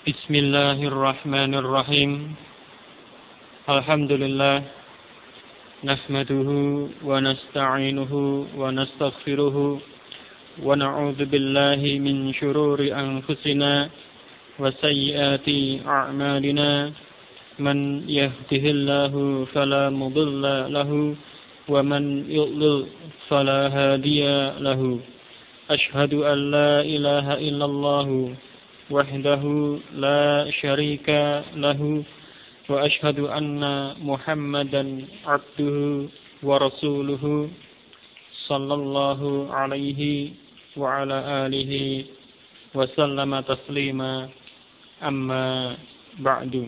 Bismillahirrahmanirrahim. Alhamdulillah. Nahmaduhu wa nasta'inuhu wa nastaghfiruhu wa na'udzu billahi min shururi anfusina wa sayyiati a'malina. Man yahdihillahu fala mudilla lahu wa man yudlil fala hadiya lahu. Ashhadu an la ilaha illallah wahdahu la syarika lahu wa ashhadu anna Muhammadan abduhu wa rasuluhu sallallahu alaihi wa ala alihi wa sallama taslima, amma ba'du.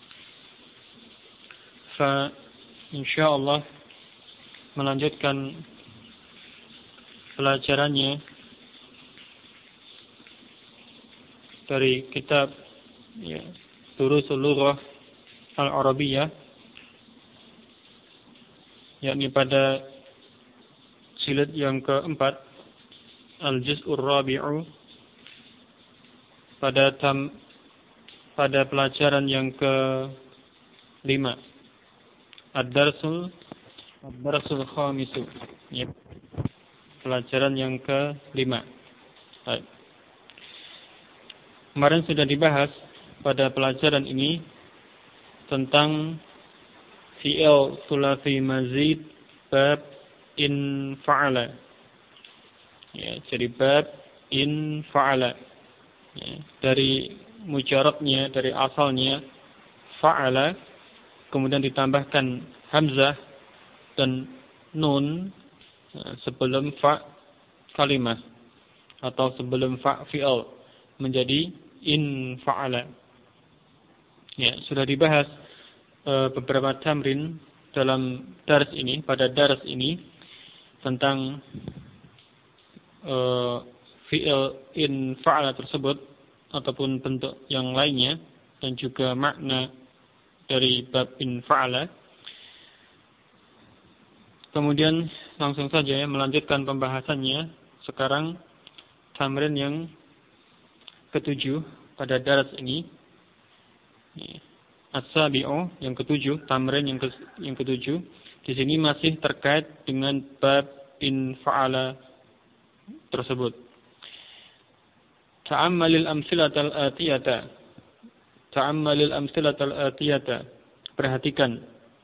Fa insyaallah melanjutkan pelajarannya dari kitab Durusul Lughah Al-Arabiyyah, yakni pada jilid yang keempat, Al-Juz'ur Rabi'u, pada pelajaran yang ke-5, Ad-Darsul Khamisu, pelajaran yang ke-5. Baik. Kemarin sudah dibahas pada pelajaran ini tentang fi'il thulathi mazid bab in fa'ala. Jadi bab in fa'ala. Dari mujarabnya, dari asalnya fa'ala, kemudian ditambahkan hamzah dan nun sebelum fa kalimah atau sebelum fa fi'il menjadi in fa'ala. Sudah dibahas beberapa tamrin dalam dars ini, pada dars ini, tentang fi'il in fa'ala tersebut ataupun bentuk yang lainnya, dan juga makna dari bab in fa'ala. Kemudian langsung saja melanjutkan pembahasannya. Sekarang tamrin yang ke-7 pada daras ini, as-sabi'u, yang ke-7, tamrin yang ke-7. Di sini masih terkait dengan bab in fa'ala tersebut. Ta'ammalil amsilatal atiyata. Ta'ammalil amsilatal atiyata. Perhatikan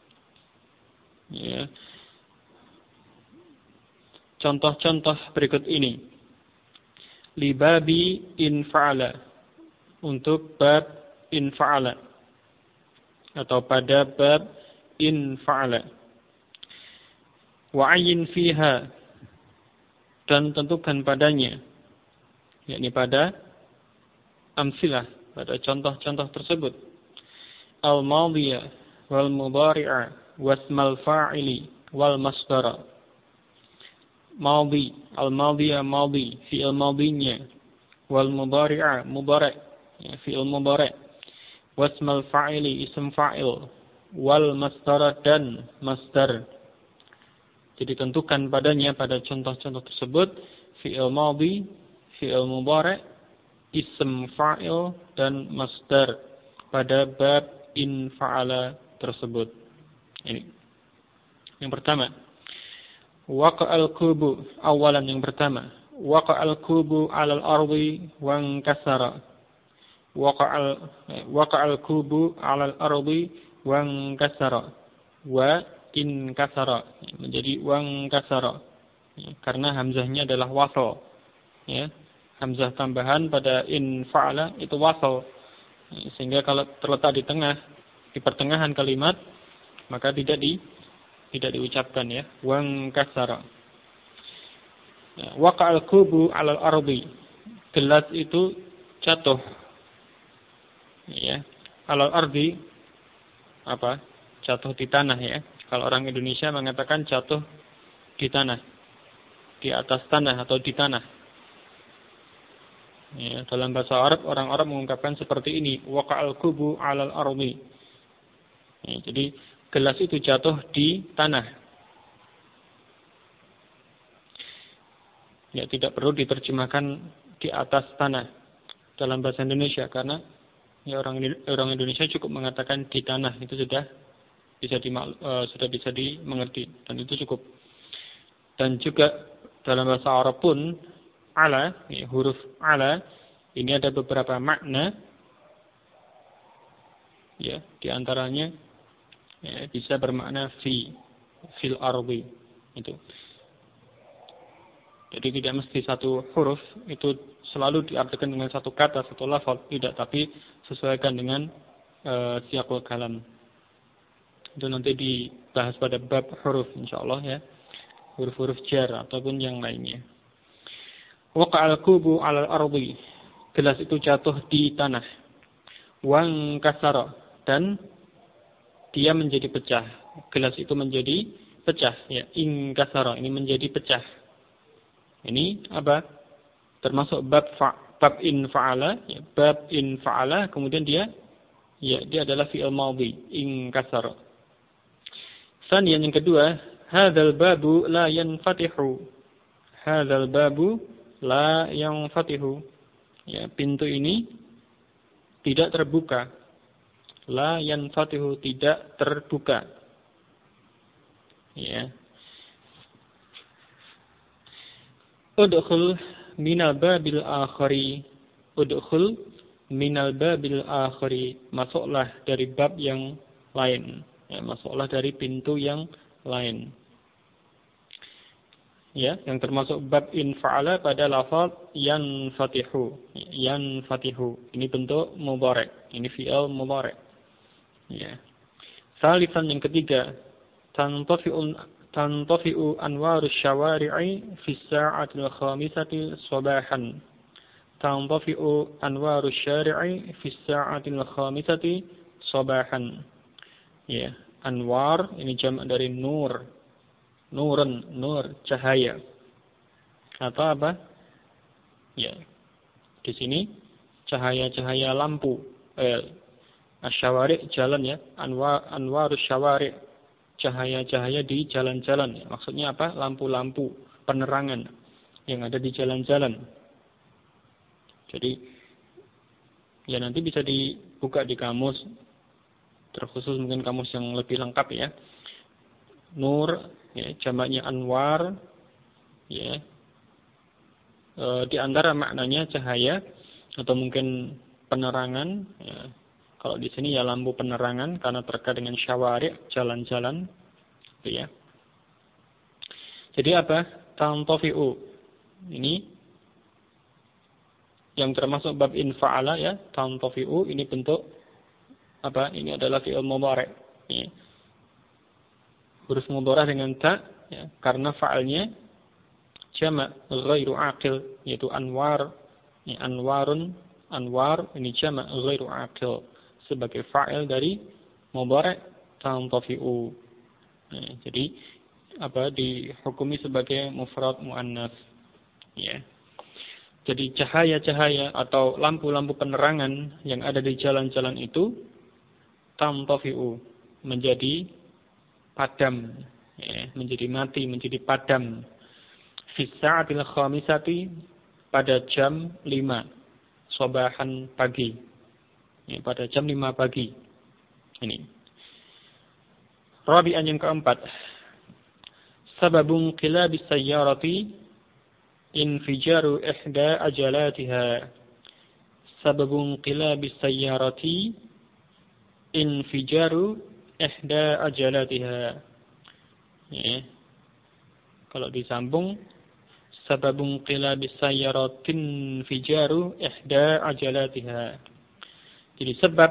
contoh-contoh berikut ini. Libabi in fa'ala, untuk bab in fa'ala atau pada bab in fa'ala. Wa'ayyin fiha, dan tentukan padanya, yakni pada amsilah, pada contoh-contoh tersebut, al-madiyah wal mudhari'a wasmal fa'ili wal masdara. Madhi, al-madhiya madhi, fi'il madhinya, wal mudhari'a mudhari', fi'il mudhari', wasmal fa'ili, ism fa'il, wal masdar, dan masdar. Jadi tentukan padanya, pada contoh-contoh tersebut, fi'il madhi, fi'il mudhari', ism fa'il, dan masdar pada bab in fa'ala tersebut. Ini yang pertama. Waqa'al kubu, awalan yang pertama. Waqa'al kubu 'alal ardi wa inkasara. Waqa'al kubu 'alal ardi wa inkasara. Wa inkasara, menjadi wa inkasara. Karena hamzahnya adalah wasal. Hamzah tambahan pada in fa'ala itu wasal. Sehingga kalau terletak di pertengahan kalimat, maka tidak diucapkan, wang kasara. Waqa'al kubu 'alal ardi, gelas itu jatuh, 'alal ardi, apa? Jatuh di tanah, Kalau orang Indonesia mengatakan jatuh di tanah, di atas tanah atau di tanah. Dalam bahasa Arab, orang-orang mengungkapkan seperti ini, waqa'al kubu 'alal ardi. Jadi gelas itu jatuh di tanah. Tidak perlu diterjemahkan di atas tanah dalam bahasa Indonesia, karena Ya, orang Indonesia cukup mengatakan di tanah, itu sudah bisa dimengerti, dan itu cukup. Dan juga dalam bahasa Arab pun ala, ya, huruf ala ini ada beberapa makna, ya, di antaranya ya, bisa bermakna fil ardi itu. Jadi tidak mesti satu huruf itu selalu diartikan dengan satu kata, satu lafaz, tidak, tapi sesuaikan dengan siyaqul kalam. Itu nanti dibahas pada bab huruf insyaallah ya. Huruf-huruf jar ataupun yang lainnya. Waqa'al kubu 'alal ardi. Gelas itu jatuh di tanah. Wan kasara, dan dia menjadi pecah. Gelas itu menjadi pecah ya. In kasara, ini menjadi pecah. Ini apa? Termasuk bab in fa'ala, ya, bab in fa'ala, kemudian dia adalah fi'il madhi, in kasara. Kemudian yang kedua, hadzal babu la yanfatihu. Hadzal babu la yanfatihu. Ya, pintu ini tidak terbuka. La yanfatihu, tidak terbuka. Ya. Udkhul minal babil akhari. Udkhul minal babil akhari. Masuklah dari bab yang lain. Ya, masuklah dari pintu yang lain. Ya, yang termasuk bab in fa'ala pada lafaz yanfatihu. Yanfatihu. Ini bentuk mudhari'. Ini fi'il mudhari'. Ya. Salisan yang ketiga, tantafi'u anwarus syawari'i fi sa'atil khamisati sabahan. Tantafi'u anwarus syari'i fi sa'atil khamisati sabahan. Ya, anwar ini jamak dari nur. Nurun, nur, cahaya. Atau apa? Ya. Di sini cahaya-cahaya lampu. Asyawari' jalan ya. Anwarus syawari', cahaya-cahaya di jalan-jalan. Maksudnya apa? Lampu-lampu penerangan yang ada di jalan-jalan. Jadi ya nanti bisa dibuka di kamus, terkhusus mungkin kamus yang lebih lengkap ya. Nur, ya, jamaknya anwar, ya. Di antara maknanya cahaya atau mungkin penerangan. Ya. Kalau di sini ya lampu penerangan karena terkait dengan syawari', jalan-jalan, gitu ya. Jadi apa? Tantafi'u. Ini yang termasuk bab in fa'ala ya, tantafi'u ini bentuk apa? Ini adalah fi'il mudhari'. Ya. Huruf mudhari' dengan ta ya, karena fa'alnya jamak ghairu aqil, yaitu anwar. Ya, anwar ini jamak ghairu aqil sebagai fa'il dari mudhari' tantafi'u. Ya, jadi apa? Dihukumi sebagai mufrad muannas. Ya. Jadi cahaya-cahaya atau lampu-lampu penerangan yang ada di jalan-jalan itu tantafi'u, menjadi padam, ya, menjadi mati, menjadi padam. Fi sa'atil khamisati, pada jam 5 sabahan pagi. Ya, pada jam 5 pagi. Ini. Rabi'an yang keempat. Sababun qilabis sayyarati infijaru ihda ajalatiha. Sababun qilabis sayyarati infijaru ihda ajalatiha. Ya. Kalau disambung, sababun qilabis sayyarati infijaru ihda ajalatiha. Jadi sebab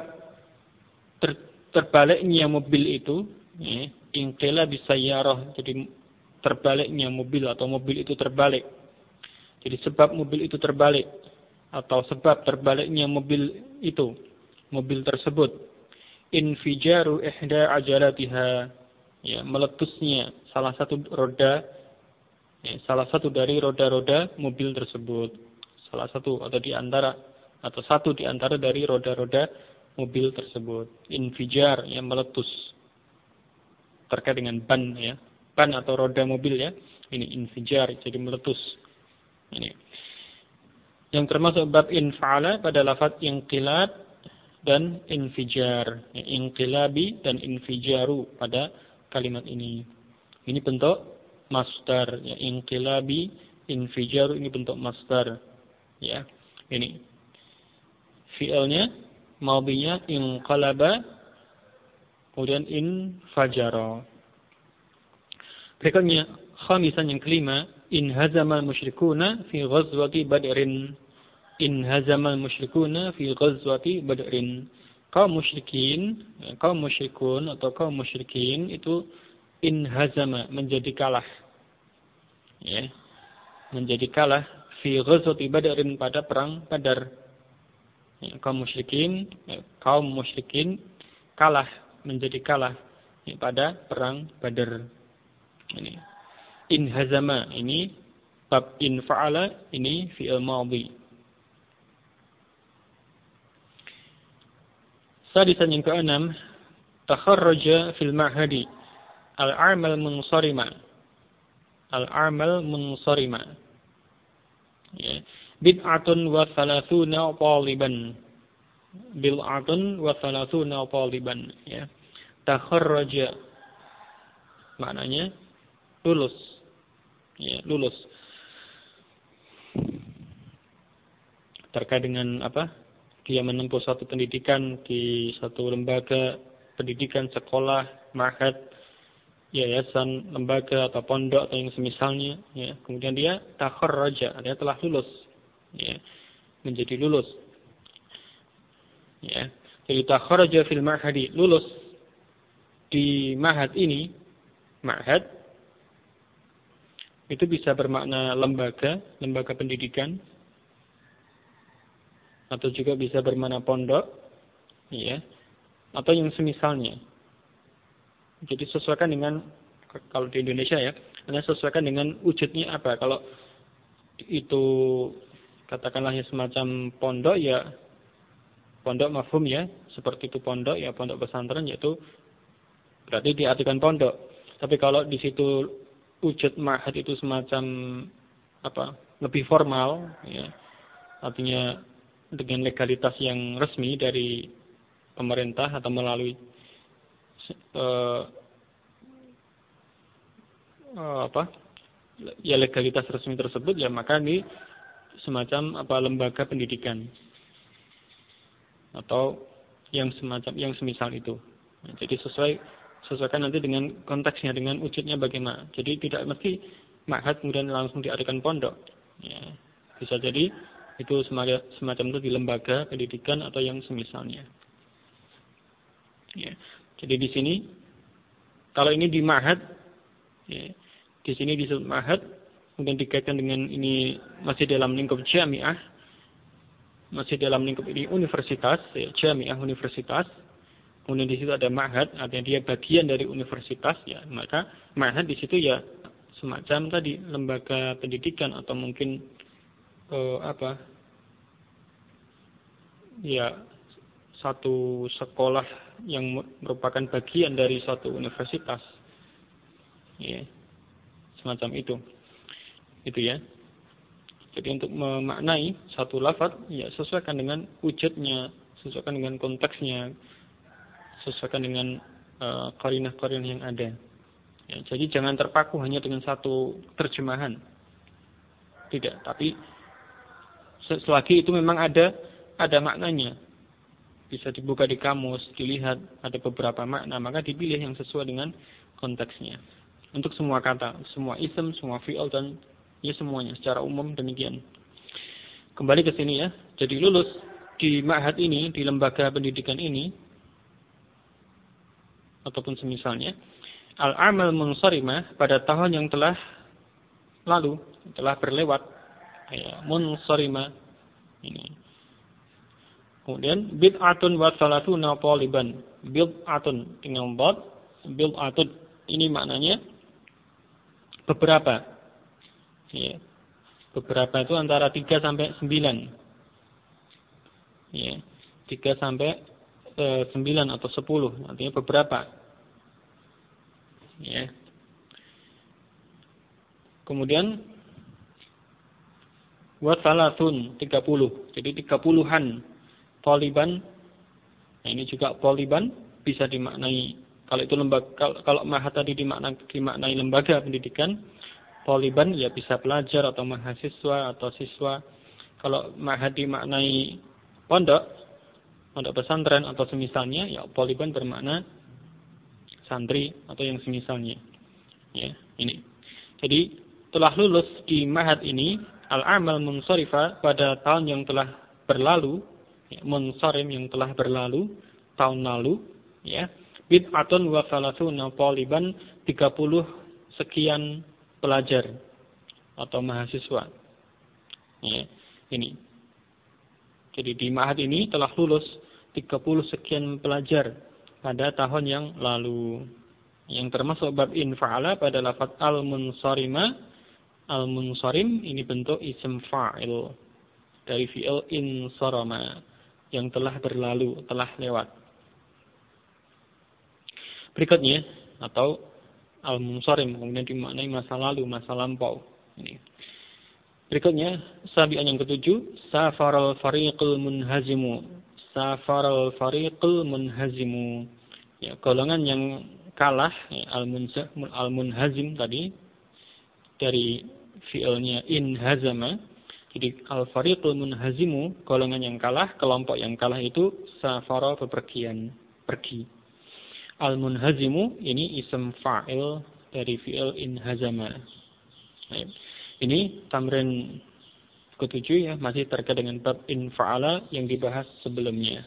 terbaliknya mobil itu, ya, inqilabis sayyarah, jadi terbaliknya mobil atau mobil itu terbalik. Jadi sebab mobil itu terbalik atau sebab terbaliknya mobil itu, mobil tersebut, infijaru ihda ajalatiha, ya, meletusnya salah satu roda, ya, salah satu dari roda-roda mobil tersebut, salah satu atau di antara atau satu di antara dari roda-roda mobil tersebut. Infijar, yang meletus. Terkait dengan ban ya. Ban atau roda mobil ya. Ini infijar, jadi meletus. Ini. Yang termasuk bab infa'ala pada lafaz inqilab, dan infijar. Inqilabi dan infijaru pada kalimat ini. Ini bentuk masdar. Ya, inqilabi, infijaru ini bentuk masdar. Ya, ini. Fi'ilnya, madhinya inqalaba, kemudian infajara. Berikutnya, khamisan yang kelima, inhazamal musyrikuna fi ghazwati badrin. Inhazamal musyrikuna fi ghazwati badrin. Kaum musyrikun atau kaum musyrikin itu inhazama, menjadi kalah. Ya. Menjadi kalah fi ghazwati badrin pada perang Badar. Ya, kaum musyrikin kalah, menjadi kalah ya, pada perang Badar. Ini inhazama, ini bab infa'ala, ini fi'il madhi. Sadisan yang keenam, takharraja fil ma'hadi al-a'mal munsarima. Al-a'mal munsarima. Ya. Bid'atun wa thalathuna taliban. Bid'atun wa thalathuna taliban. Ya. Takharraja maknanya lulus. Ya, lulus. Terkait dengan apa? Dia menempuh suatu pendidikan di satu lembaga pendidikan, sekolah, ma'had, yayasan, lembaga atau pondok atau yang semisalnya, ya. Kemudian dia takharraja, dia telah lulus. Ya, menjadi lulus. Ya. Jadi takharraja fil ma'hadi, lulus di ma'had ini, ma'had itu bisa bermakna lembaga pendidikan, atau juga bisa bermakna pondok, ya, atau yang semisalnya. Jadi sesuaikan dengan, kalau di Indonesia ya, Anda sesuaikan dengan wujudnya apa. Kalau itu katakanlah ya semacam pondok, ya pondok mafhum ya, seperti itu pondok ya, pondok pesantren, yaitu berarti diartikan pondok. Tapi kalau di situ wujud ma'had itu semacam apa, lebih formal, ya, artinya dengan legalitas yang resmi dari pemerintah atau melalui legalitas resmi tersebut, ya maka ini semacam apa, lembaga pendidikan atau yang semacam yang semisal itu. Nah, jadi sesuaikan nanti dengan konteksnya, dengan wujudnya bagaimana. Jadi tidak mesti ma'had kemudian langsung diartikan pondok. Ya, bisa jadi itu semacam itu di lembaga pendidikan atau yang semisalnya. Ya. Jadi di sini kalau ini di ma'had, ya, di sini disebut ma'had, kemudian dikaitkan dengan ini masih dalam lingkup jamiah, masih dalam lingkup ini universitas, ya, jamiah universitas. Kemudian di situ ada ma'had, artinya dia bagian dari universitas, ya, maka ma'had di situ ya semacam tadi lembaga pendidikan atau mungkin ya satu sekolah yang merupakan bagian dari suatu universitas, ya, semacam itu ya. Jadi untuk memaknai satu lafaz, ya sesuaikan dengan wujudnya, sesuaikan dengan konteksnya, sesuaikan dengan qarinah-qarinah yang ada. Ya, jadi jangan terpaku hanya dengan satu terjemahan. Tidak, tapi selagi itu memang ada maknanya. Bisa dibuka di kamus, dilihat ada beberapa makna, maka dipilih yang sesuai dengan konteksnya. Untuk semua kata, semua ism, semua fi'il, dan ya semuanya secara umum demikian. Kembali ke sini ya. Jadi lulus di ma'had ini, di lembaga pendidikan ini, ataupun semisalnya, al-amal munsharimah pada tahun yang telah lalu, telah berlewat, ya, munsharimah ini. Kemudian bid'atun wa salatuna taliban. Bid'atun dengan dad, bid'atun ini maknanya beberapa. Ya. Beberapa itu antara 3 sampai 9. Ya. 3 sampai 9 atau 10, artinya beberapa. Ya. Kemudian wa salatun 30. Jadi 30-an taliban Nah, ini juga poliban bisa dimaknai, kalau itu lembaga, kalau mahad tadi dimaknai lembaga pendidikan, poliban ya bisa pelajar atau mahasiswa atau siswa. Kalau mahad dimaknai pondok pesantren atau semisalnya, ya poliban bermakna santri atau yang semisalnya. Ya, ini. Jadi telah lulus di mahad ini al-amal munsarifa pada tahun yang telah berlalu, ya, munsarim yang telah berlalu, tahun lalu, ya. Bid'atun wa thalathuna taliban, 30 sekian pelajar atau mahasiswa. Ya, ini. Jadi di mahad ini telah lulus 30 sekian pelajar pada tahun yang lalu. Yang termasuk bab infa'ala pada lafaz al-munsarima. Al-munsarim ini bentuk isim fa'il dari fi'il insarama, yang telah berlalu, telah lewat. Berikutnya, atau al-munsarim kemudian dimaknai masa lalu, masa lampau. Ini. Berikutnya, sabian yang ketujuh, safaral fariqul munhazimu. Safaral fariqul munhazimu. Ya, golongan yang kalah, ya, al-munhazim tadi dari fi'ilnya inhazama. Jadi al-fariqul munhazimu, golongan yang kalah, kelompok yang kalah itu safara bepergian, pergi. Al-munhazimu ini isim fa'il dari fi'il inhazama. Ini tamrin ketujuh ya, masih terkait dengan bab infa'ala yang dibahas sebelumnya.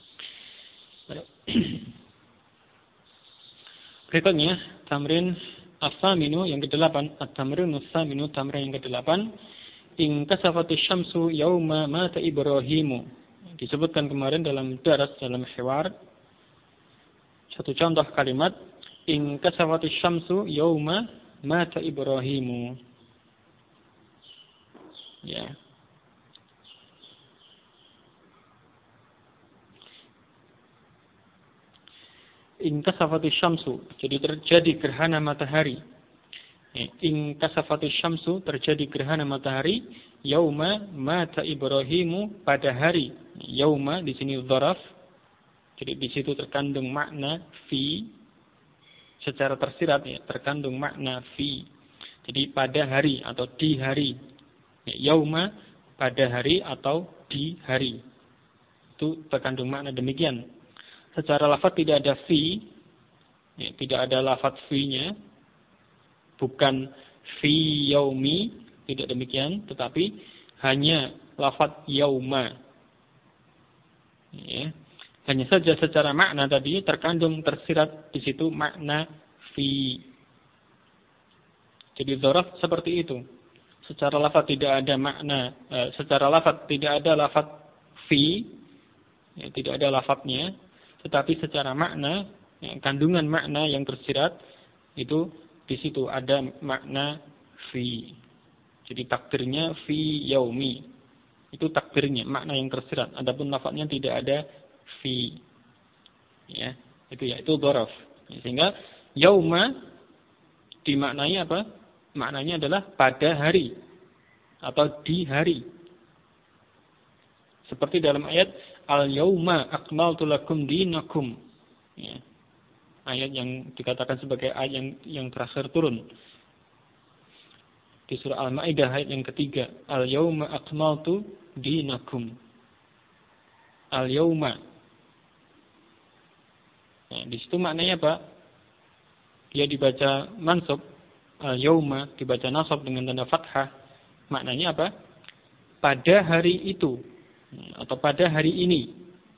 Berikutnya tamrin as-saminu yang ke-8, at-tamrin as-saminu, tamrin yang ke-8, in kasafati syamsu yauma mata Ibrahimu. Disebutkan kemarin dalam daras, dalam hiwar. Satu contoh kalimat, in kasafati syamsu yauma mata Ibrahimu. Ya. In kasafati syamsu, jadi terjadi gerhana matahari. In kasafati syamsu, terjadi gerhana matahari, yauma mata Ibrahimu, pada hari. Yauma di sini dzaraf. Jadi di situ terkandung makna fi secara tersirat ya, terkandung makna fi. Jadi pada hari atau di hari. Yauma pada hari atau di hari. Itu terkandung makna demikian. Secara lafaz tidak ada fi, ya, tidak ada lafaz fi-nya. Bukan fi yaumi, tidak demikian, tetapi hanya lafaz yauma. Ya. Hanya saja secara makna tadi terkandung tersirat di situ makna fi. Jadi dzaraf seperti itu. Secara lafaz tidak ada makna, secara lafaz tidak ada lafaz fi, ya, tidak ada lafaznya, tetapi secara makna, ya, kandungan makna yang tersirat itu di situ ada makna fi. Jadi takdirnya fi yaumi. Itu takdirnya, makna yang tersirat. Adapun lafaznya tidak ada fi. Ya, itu dzaraf. Sehingga yauma dimaknai apa? Maknanya adalah pada hari atau di hari. Seperti dalam ayat al-yauma akmaltu lakum dinakum. Ya. Ayat yang dikatakan sebagai ayat yang terakhir turun di surah Al-Maidah ayat yang ketiga. Al-yauma akmaltu dinakum. Al-yauma. Nah, di situ maknanya apa? Dia dibaca mansub, al-yauma dibaca nasab dengan tanda fathah. Maknanya apa? Pada hari itu atau pada hari ini.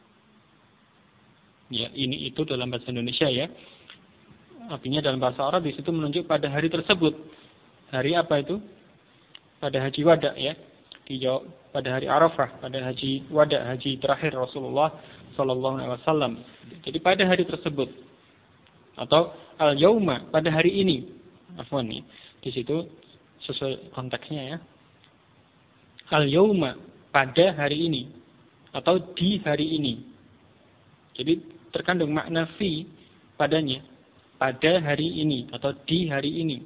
Ya, ini itu dalam bahasa Indonesia ya. Artinya dalam bahasa Arab di situ menunjuk pada hari tersebut. Hari apa itu? Pada haji wada ya. Dijawab pada hari Arafah, pada haji wada, haji terakhir Rasulullah sallallahu alaihi wasallam. Jadi pada hari tersebut. Atau al-yauma, pada hari ini. Afwan nih. Di situ sesuai konteksnya ya. Al-yauma, pada hari ini atau di hari ini. Jadi terkandung makna fi padanya, pada hari ini atau di hari ini.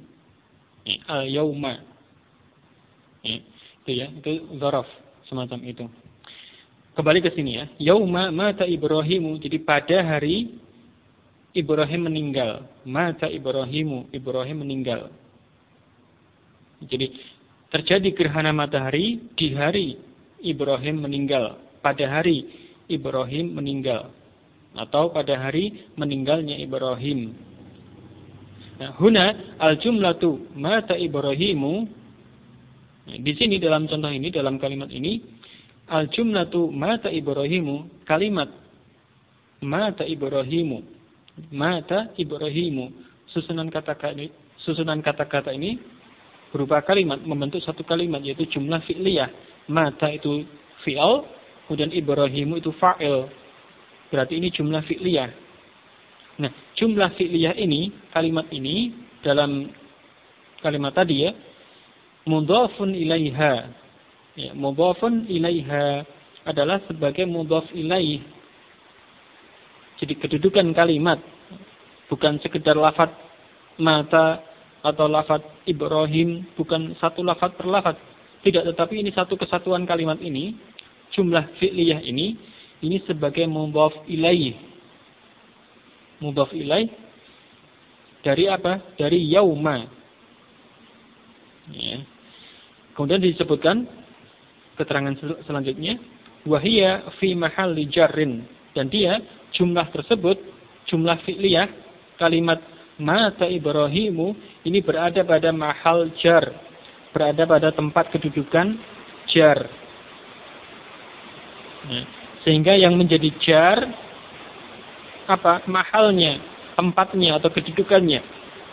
Al-yauma. Itu ya, itu dzaraf semacam itu. kembali ke sini ya. Yauma mata Ibrahimu, jadi pada hari Ibrahim meninggal. Mata Ibrahimu, Ibrahim meninggal. Jadi terjadi gerhana matahari di hari Ibrahim meninggal. Pada hari Ibrahim meninggal. Atau pada hari meninggalnya Ibrahim. Nah, huna al-jumlatu mata Ibrahimu. Nah, di sini dalam contoh ini, dalam kalimat ini, al-jumlatu mata Ibrahimu, kalimat mata Ibrahimu. Mata Ibrahimu, susunan kata-kata ini berupa kalimat, membentuk satu kalimat, yaitu jumlah fi'liyah. Mata itu fi'al, kemudian Ibrahimu itu fa'il. Berarti ini jumlah fi'liyah. Nah, jumlah fi'liyah ini, kalimat ini dalam kalimat tadi ya, mudhafun ilaiha. Ya, mudhafun ilaiha adalah sebagai mudhaf ilaih. Jadi kedudukan kalimat bukan sekedar lafaz mata atau lafaz Ibrahim, bukan satu lafaz per lafaz. Tidak, tetapi ini satu kesatuan kalimat ini, jumlah fi'liyah ini sebagai mudhaf ilaih. Mudhaf ilaih dari apa? Dari yauma. Ya. Kemudian disebutkan keterangan selanjutnya, wahia fi mahalli jarrin, dan dia jumlah tersebut, jumlah fi'liyah, kalimat mata Ibrahimu ini berada pada mahal jar, berada pada tempat kedudukan jar. Ya. Sehingga yang menjadi jar apa? Mahalnya, tempatnya atau kedudukannya.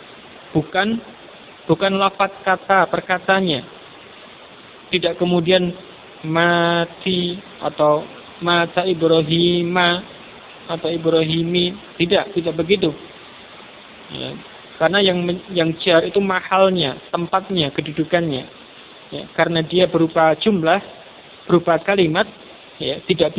Bukan lafaz kata perkatanya. Tidak kemudian mati atau mata Ibrahima atau Ibrahimi, tidak begitu. Ya, karena yang jar itu mahalnya, tempatnya, kedudukannya. Ya, karena dia berupa jumlah, berupa kalimat, ya, tidak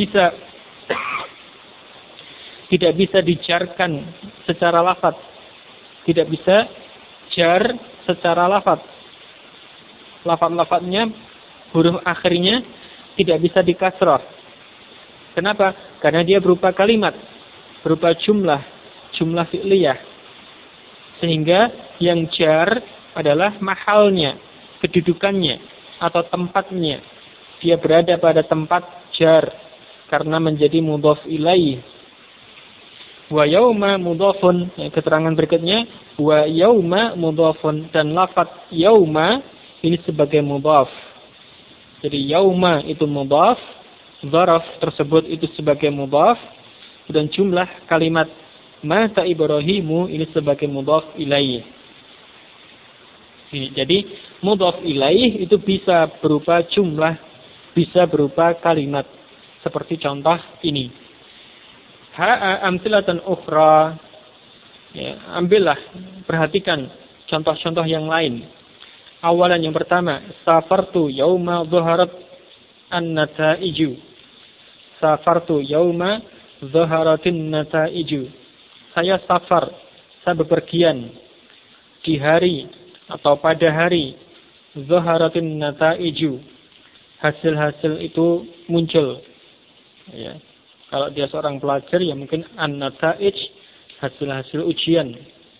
bisa dijarkan secara lafaz. Tidak bisa jar secara lafaz. Lafaz-lafaznya, huruf akhirnya tidak bisa dikasrah. Kenapa? Karena dia berupa kalimat, berupa jumlah fi'liyah. Sehingga yang jar adalah mahalnya, kedudukannya, atau tempatnya. Dia berada pada tempat jar, karena menjadi mudhaf ilaih. Wa yauma mudhafun, keterangan berikutnya, wa yauma mudhafun, dan lafaz yauma ini sebagai mudhaf. Jadi yauma itu mudhaf, dzaraf tersebut itu sebagai mudhaf, dan jumlah kalimat mata Ibrahimu ini sebagai mudhaf ilaih. Jadi mudhaf ilaih itu bisa berupa jumlah, bisa berupa kalimat. Seperti contoh ini. Amthilatan ukhra. Ya, ambillah, perhatikan contoh-contoh yang lain. Awalan yang pertama, safartu yauma dhaharat an-nata'iju. Safartu yauma dhaharatin nata'iju. Saya safar, saya bepergian di hari atau pada hari dhaharatin nata'iju. Hasil-hasil itu muncul. Ya. Kalau dia seorang pelajar, ya mungkin an-nata'ij, hasil-hasil ujian.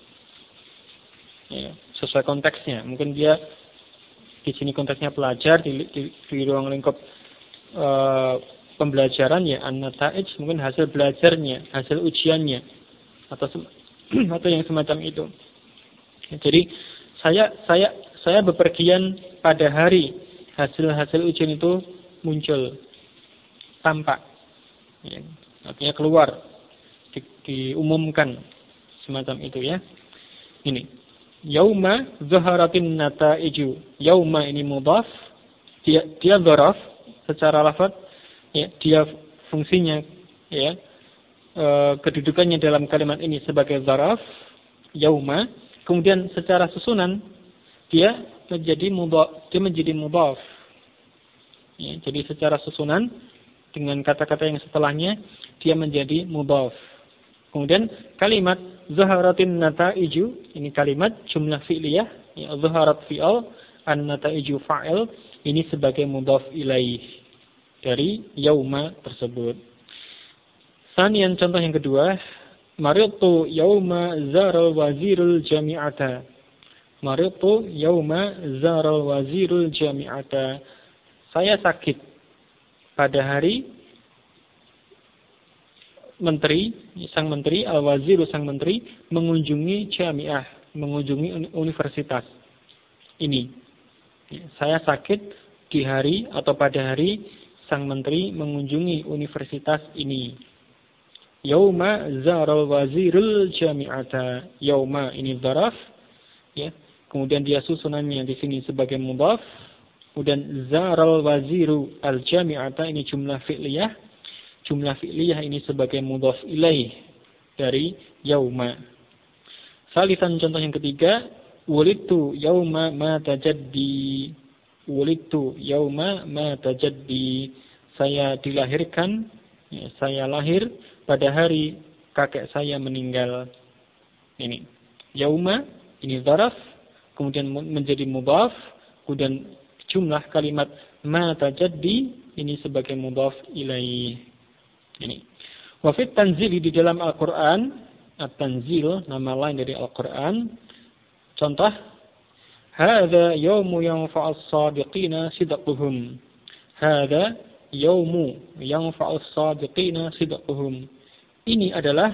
Ya, sesuai konteksnya. Mungkin dia di sini konteksnya pelajar, di ruang lingkup pembelajaran, ya an-nata'ij mungkin hasil belajarnya, hasil ujiannya, atau yang semacam itu. Ya, jadi saya bepergian pada hari hasil ujian itu muncul, tampak, ya, artinya keluar, diumumkan, semacam itu ya. Ini yauma zaharatin nata'iju. Yauma ini mudhaf, dia dzaraf secara lafaz, ya, dia fungsinya, ya, kedudukannya dalam kalimat ini sebagai dzaraf yauma. Kemudian secara susunan dia menjadi mudhaf. Ya, jadi secara susunan dengan kata-kata yang setelahnya dia menjadi mudhaf. Kemudian kalimat zaharatin nata'iju, ini kalimat jumlah fi'liyah, ya, zaharat fi'al, an-nata'iju fa'il, ini sebagai mudhaf ilaih. dari yauma tersebut. Sanian, contoh yang kedua, maritu yauma zaral wazirul jami'ata. Maritu yauma zaral wazirul jami'ata. Saya sakit pada hari sang menteri, al-waziru sang menteri mengunjungi jami'ah, mengunjungi universitas ini. Saya sakit di hari atau pada hari sang menteri mengunjungi universitas ini. Yauma zaral wazirul jami'ata. Yauma ini dzaraf, ya. Kemudian dia susunannya di sini sebagai mudhaf. Kemudian zaral waziru al-jami'ata ini jumlah fi'liyah. Jumlah fi'liyah ini sebagai mudhaf ilaih dari yauma. Salisan, contoh yang ketiga, wulidtu yauma mata jaddi. Wulidtu yauma mata jaddi. Saya dilahirkan, ya, saya lahir pada hari kakek saya meninggal. Ini yauma ini dzaraf, kemudian menjadi mudhaf, kemudian jumlah kalimat mata jaddi ini sebagai mudhaf ilaih. Ini. Wa fit tanzil, di dalam Al-Qur'an, at-tanzil nama lain dari Al-Qur'an. Contoh, hadza yaumu yanfa'us shadiqina sidquhum. Hadza yaumu yanfa'us shadiqina sidquhum. Ini adalah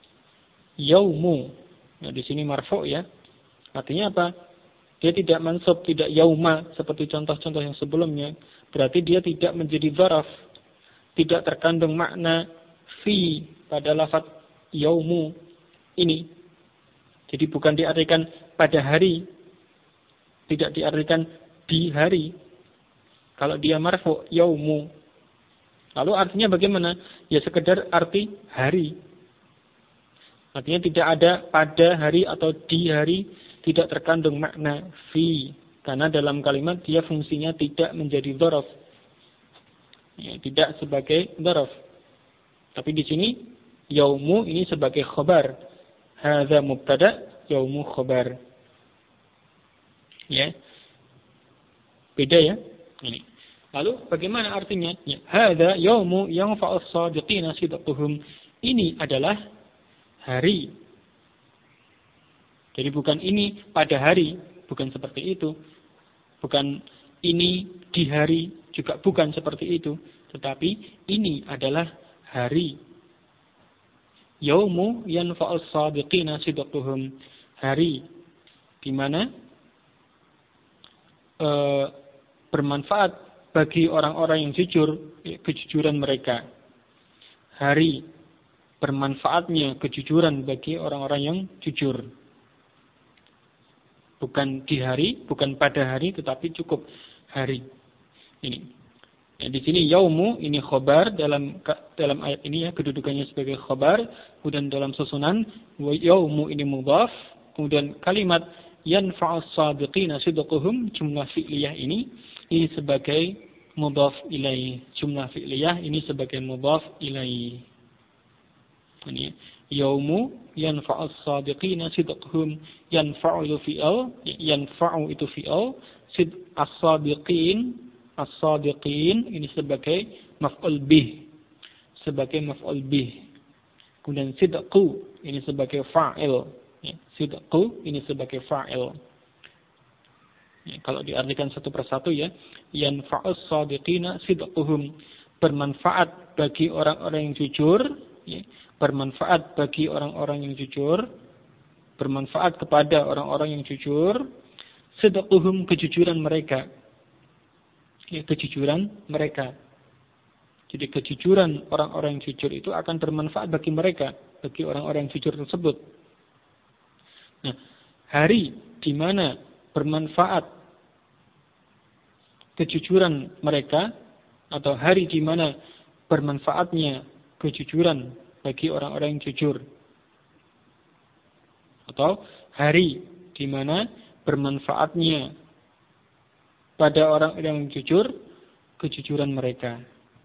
yaumu. Nah, di sini marfu' ya. Artinya apa? Dia tidak mansub, tidak yauma seperti contoh-contoh yang sebelumnya. Berarti dia tidak menjadi dzaraf. Tidak terkandung makna fi pada lafaz yaumu ini. Jadi bukan diartikan pada hari, tidak diartikan di hari. Kalau dia marfu yaumu, lalu artinya bagaimana? Ya sekedar arti hari. Artinya tidak ada pada hari atau di hari, tidak terkandung makna fi. Karena dalam kalimat dia fungsinya tidak menjadi dzaraf. Ya, tidak sebagai dzaraf. Tapi di sini yaumu ini sebagai khabar. Hadza mubtada, yaumu khabar. Ya. Beda ya? Ini. Lalu bagaimana artinya? Ya, hadza yaumu yanfa'us shadiqina sidquhum. Ini adalah hari. Jadi bukan ini pada hari, bukan seperti itu. Bukan ini di hari, juga bukan seperti itu. Tetapi ini adalah hari. Yaumu yanfa'us shadiqina sidquhum. Hari di mana bermanfaat bagi orang-orang yang jujur, kejujuran mereka. Hari bermanfaatnya kejujuran bagi orang-orang yang jujur. Bukan di hari, bukan pada hari, tetapi cukup hari. Ini. Ya, di sini yaumu ini khobar dalam ayat ini ya, kedudukannya sebagai khobar. Kemudian dalam susunan yaumu ini mudhaf. Kemudian kalimat yanfa'us shadiqina sidquhum, jumlah fi'liyah ini sebagai mudhaf ilaih. Jumlah fi'liyah ini sebagai mudhaf ilaih. Ini yaumu yanfa'us shadiqina sidquhum. Yanfa'u itu fi'al, yanfa'u itu fi'al, as-shadiqin ini sebagai maf'ul bih. Sebagai maf'ul bih. Kemudian sidqu ini sebagai fa'il. Ya, sidqu ini sebagai fa'il. Ya, kalau diartikan satu persatu ya, yanfa'us shadiqina sidquhum, bermanfaat bagi orang-orang yang jujur, ya, bermanfaat bagi orang-orang yang jujur, bermanfaat kepada orang-orang yang jujur, sidquhum, kejujuran mereka. Ya, kejujuran mereka. Jadi kejujuran orang-orang yang jujur itu akan bermanfaat bagi mereka, bagi orang-orang yang jujur tersebut. Nah, hari di mana bermanfaat kejujuran mereka, atau hari di mana bermanfaatnya kejujuran bagi orang-orang yang jujur, atau hari di mana bermanfaatnya pada orang yang jujur kejujuran mereka.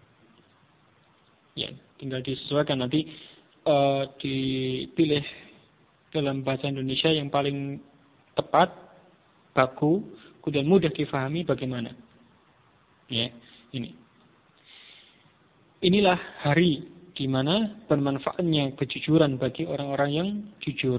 Ya, tinggal disesuaikan nanti dipilih dalam bahasa Indonesia yang paling tepat, baku, kemudian mudah difahami bagaimana. Ya, ini. inilah hari di mana bermanfaatnya kejujuran bagi orang-orang yang jujur.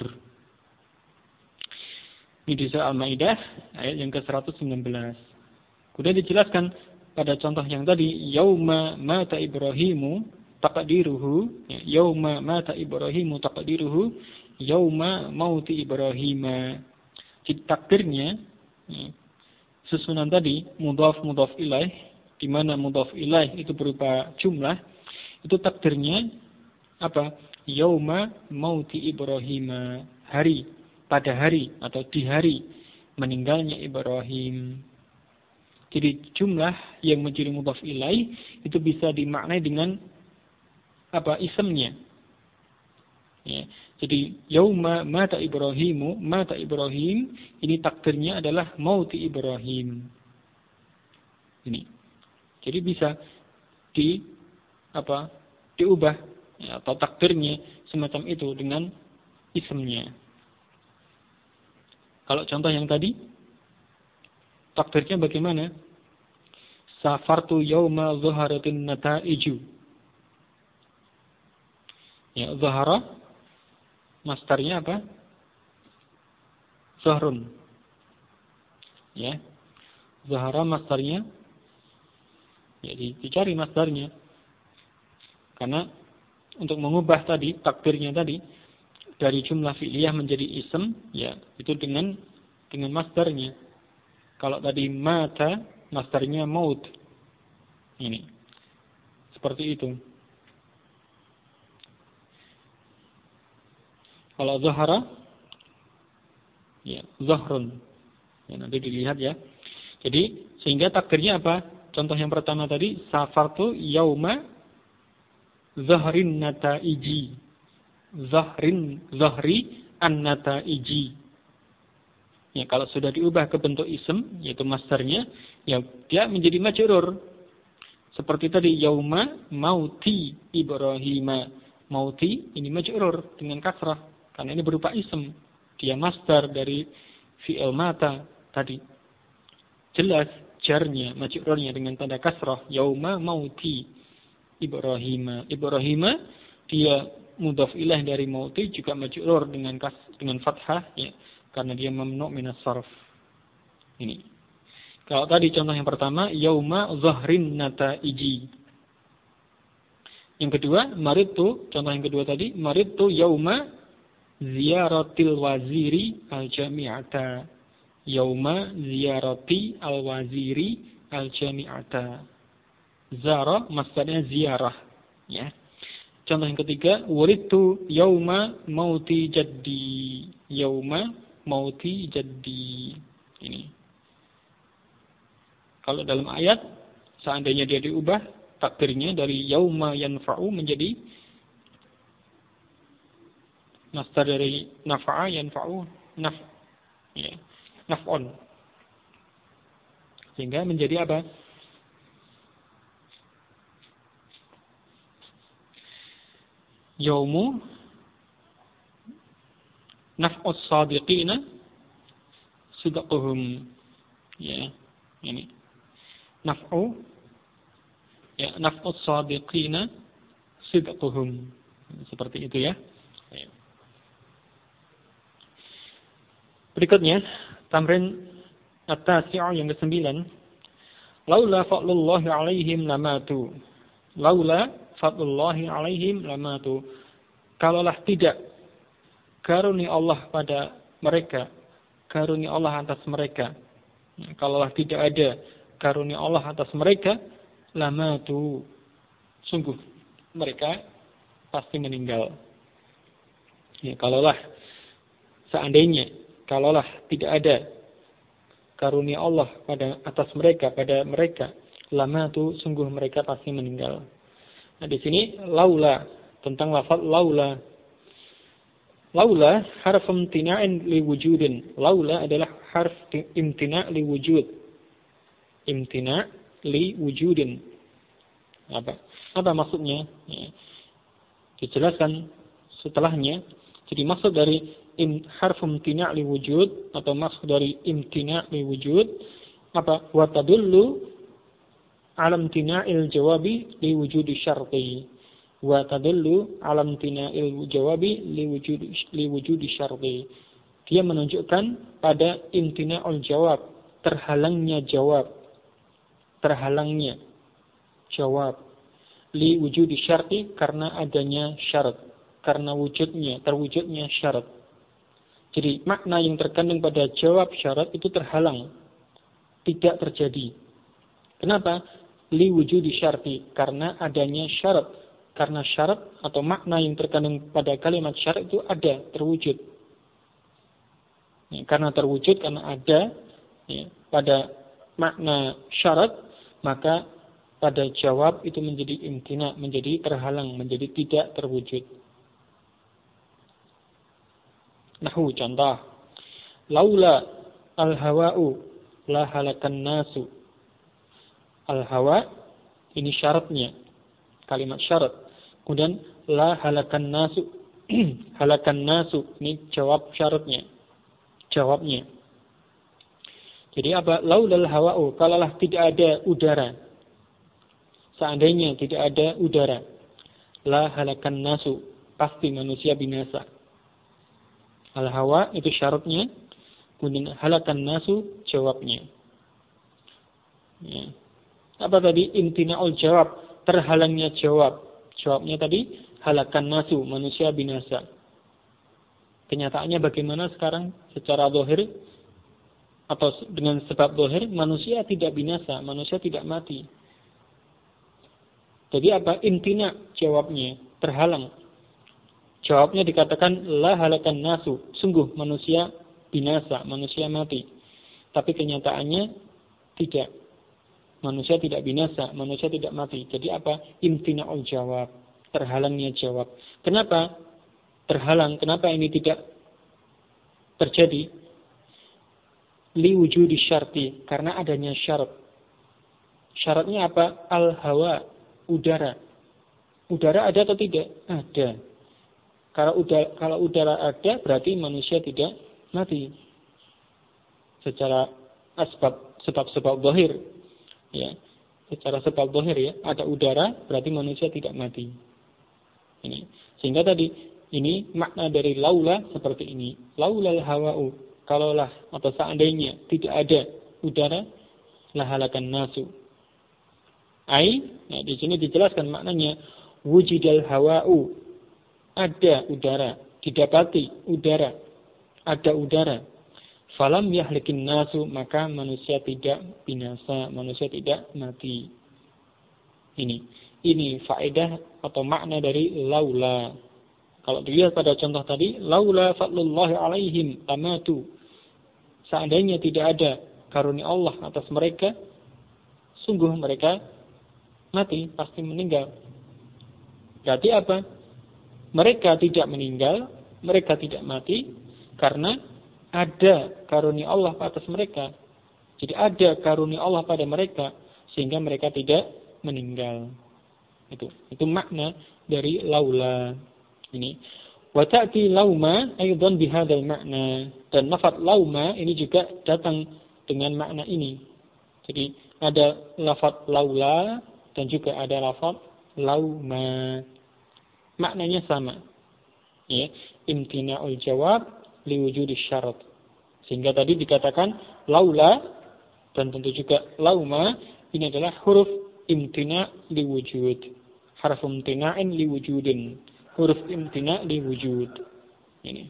Ini di surah Al-Maidah ayat yang ke-119. Kemudian dijelaskan pada contoh yang tadi, yauma mata Ibrahimu taqdiruhu, yauma mata Ibrahimu taqdiruhu yauma mauti Ibrahim. Jadi takdirnya susunan tadi mudhaf ilaih, di mana mudhaf ilaih itu berupa jumlah, itu takdirnya apa? Yauma mauti Ibrahim, hari, pada hari atau di hari meninggalnya Ibrahim. Jadi jumlah yang menjadi mudhaf ilaih itu bisa dimaknai dengan apa? Isimnya. Ya. Jadi yauma mata Ibrahimu, mata Ibrahim, ini takdirnya adalah mauti Ibrahim. Ini. Jadi bisa diubah ya, atau takdirnya semacam itu dengan isimnya. Kalau contoh yang tadi, takdirnya bagaimana? Safartu yauma zuharatin nata'iju. Ya, zuhara masdarnya apa? Zuhrun. Ya. Zuhara masdarnya, ya dicari masdarnya. Karena untuk mengubah tadi takdirnya tadi dari jumlah fi'liyah menjadi ism, ya itu dengan masdarnya. Kalau tadi mata, masdarnya maut. Ini. Seperti itu. Kalau zahara, ya zahrun. Ya, nanti dilihat ya. Jadi sehingga takdirnya apa? Contoh yang pertama tadi, safartu yauma zahrin nata'iji. Zahri an-nata'iji. Ya, kalau sudah diubah ke bentuk ism, yaitu masdarnya, ya dia menjadi majrur. Seperti tadi yauma mauti Ibrahim. Mauti ini majrur dengan kasrah karena ini berupa ism. Dia masdar dari fi'il mata tadi. Jelas jarnya, majrurnya dengan tanda kasrah. Yauma mauti Ibrahim. Ibrahim dia mudhaf ilaih dari mauti juga majrur dengan fathah ya, karena dia mamnu' minas sarf. Ini. Kalau tadi contoh yang pertama yauma zahrin nata'iji. Yang kedua maridtu, contoh yang kedua tadi maridtu yauma ziyaratil waziri al-jami'ata. Yauma ziyarati al-waziri al-jami'ata. Zara masdarnya ziyarah ya. Contoh yang ketiga, wuridtu yauma mauti jaddi. Yauma mauti jaddi. Ini. Kalau dalam ayat, seandainya dia diubah, takdirnya dari yauma yanfa'u menjadi masdar dari nafa'a yanfa'u ya, naf'un. Sehingga menjadi apa? Yaumu naf'us sadiqina sidquhum. Ya, ini. Naf'u ya naf'us sadiqina sidquhum. Seperti itu ya. Berikutnya tamrin at-tasi'u yang ke-9. Laula fadlullahi 'alaihim lamatu. Laula fadlullahi 'alaihim lamatu. Kalaulah tidak karunia Allah pada mereka, karunia Allah atas mereka. Kalaulah tidak ada karunia Allah atas mereka, lamatu. Sungguh mereka pasti meninggal. Ya, kalaulah seandainya kalaulah tidak ada karunia Allah pada atas mereka, pada mereka, lamatu, sungguh mereka pasti meninggal. Nah, di sini laula, tentang lafaz laula. Laula harf imtina'in li wujudin. Laula adalah harf imtina' li wujud. Imtina' li wujudin. Apa maksudnya? Ya. Dijelaskan setelahnya. Jadi maksud dari harf imtina' li wujud atau maksud dari imtina' li wujud apa? Wa tadullu alam tina'il jawabi li wujudi syarti wa tadullu alam tina'il jawabi li wujudi syarti. Dia menunjukkan pada imtina'ul jawab, terhalangnya jawab, li wujudi syarti, karena adanya syarat, karena terwujudnya syarat. Jadi makna yang terkandung pada jawab syarat itu terhalang, tidak terjadi. Kenapa? Li wujudi syarti, karena adanya syarat. Karena syarat atau makna yang terkandung pada kalimat syarat itu ada, terwujud. Karena terwujud, karena ada pada makna syarat, maka pada jawab itu menjadi imtina, menjadi terhalang, menjadi tidak terwujud. Nahu, contoh, laula al-hawa'u la halakan nasu. Al-hawa ini syaratnya, kalimat syarat. Kemudian la halakan nasu, halakan nasu ini jawab syaratnya, jawabnya. Jadi apa? Laulal hawa'u, kalaulah tidak ada udara, seandainya tidak ada udara, la halakan nasu, pasti manusia binasa. Al-hawa itu syaratnya, kemudian halakan nasu jawabnya. Ya. Apa tadi? Imtina'ul jawab, terhalangnya jawab. Jawabnya tadi halakan nasu, manusia binasa. Kenyataannya bagaimana sekarang secara zahir atau dengan sebab zahir, manusia tidak binasa, manusia tidak mati. Jadi apa? Imtina' jawabnya, terhalang. Jawabnya dikatakan la halakan nasu, sungguh manusia binasa, manusia mati. Tapi kenyataannya tidak. Manusia tidak binasa, manusia tidak mati. Jadi apa? Imtina'ul jawab, terhalangnya jawab. Kenapa terhalang? Kenapa ini tidak terjadi? Li wujudi syarti, karena adanya syarat. Syaratnya apa? Al-hawa, udara. Udara ada atau tidak? Ada. Kalau udara ada, berarti manusia tidak mati. Secara sebab zahir, ya. Secara sebab zahir, ya, ada udara, berarti manusia tidak mati. Ini. Sehingga tadi ini makna dari laula seperti ini. Laulal hawa'u, kalaulah atau seandainya tidak ada udara, la halakan nasu. Nah, di sini dijelaskan maknanya wujidal hawa'u, ada udara, didapati udara, ada udara. Falam yahlikin nasu, maka manusia tidak binasa, manusia tidak mati. Ini faedah atau makna dari laula. Kalau dilihat pada contoh tadi, laula fadlullahi alaihim amatu. Seandainya tidak ada karunia Allah atas mereka, sungguh mereka mati, pasti meninggal. Berarti apa? Mereka tidak meninggal, mereka tidak mati, karena ada karunia Allah atas mereka. Jadi ada karunia Allah pada mereka, sehingga mereka tidak meninggal. Itu makna dari laula ini. Wa ta'ti lauma aidan bihadzal makna. Dan lafaz lauma ini juga datang dengan makna ini. Jadi ada lafaz laula dan juga ada lafaz lauma. Maknanya sama. Ya, imtina'ul jawab liwujudi syarat. Sehingga tadi dikatakan laula dan tentu juga lauma ini adalah huruf imtina' liwujud. Harf imtina'in liwujudin. Huruf imtina' liwujud. Ini.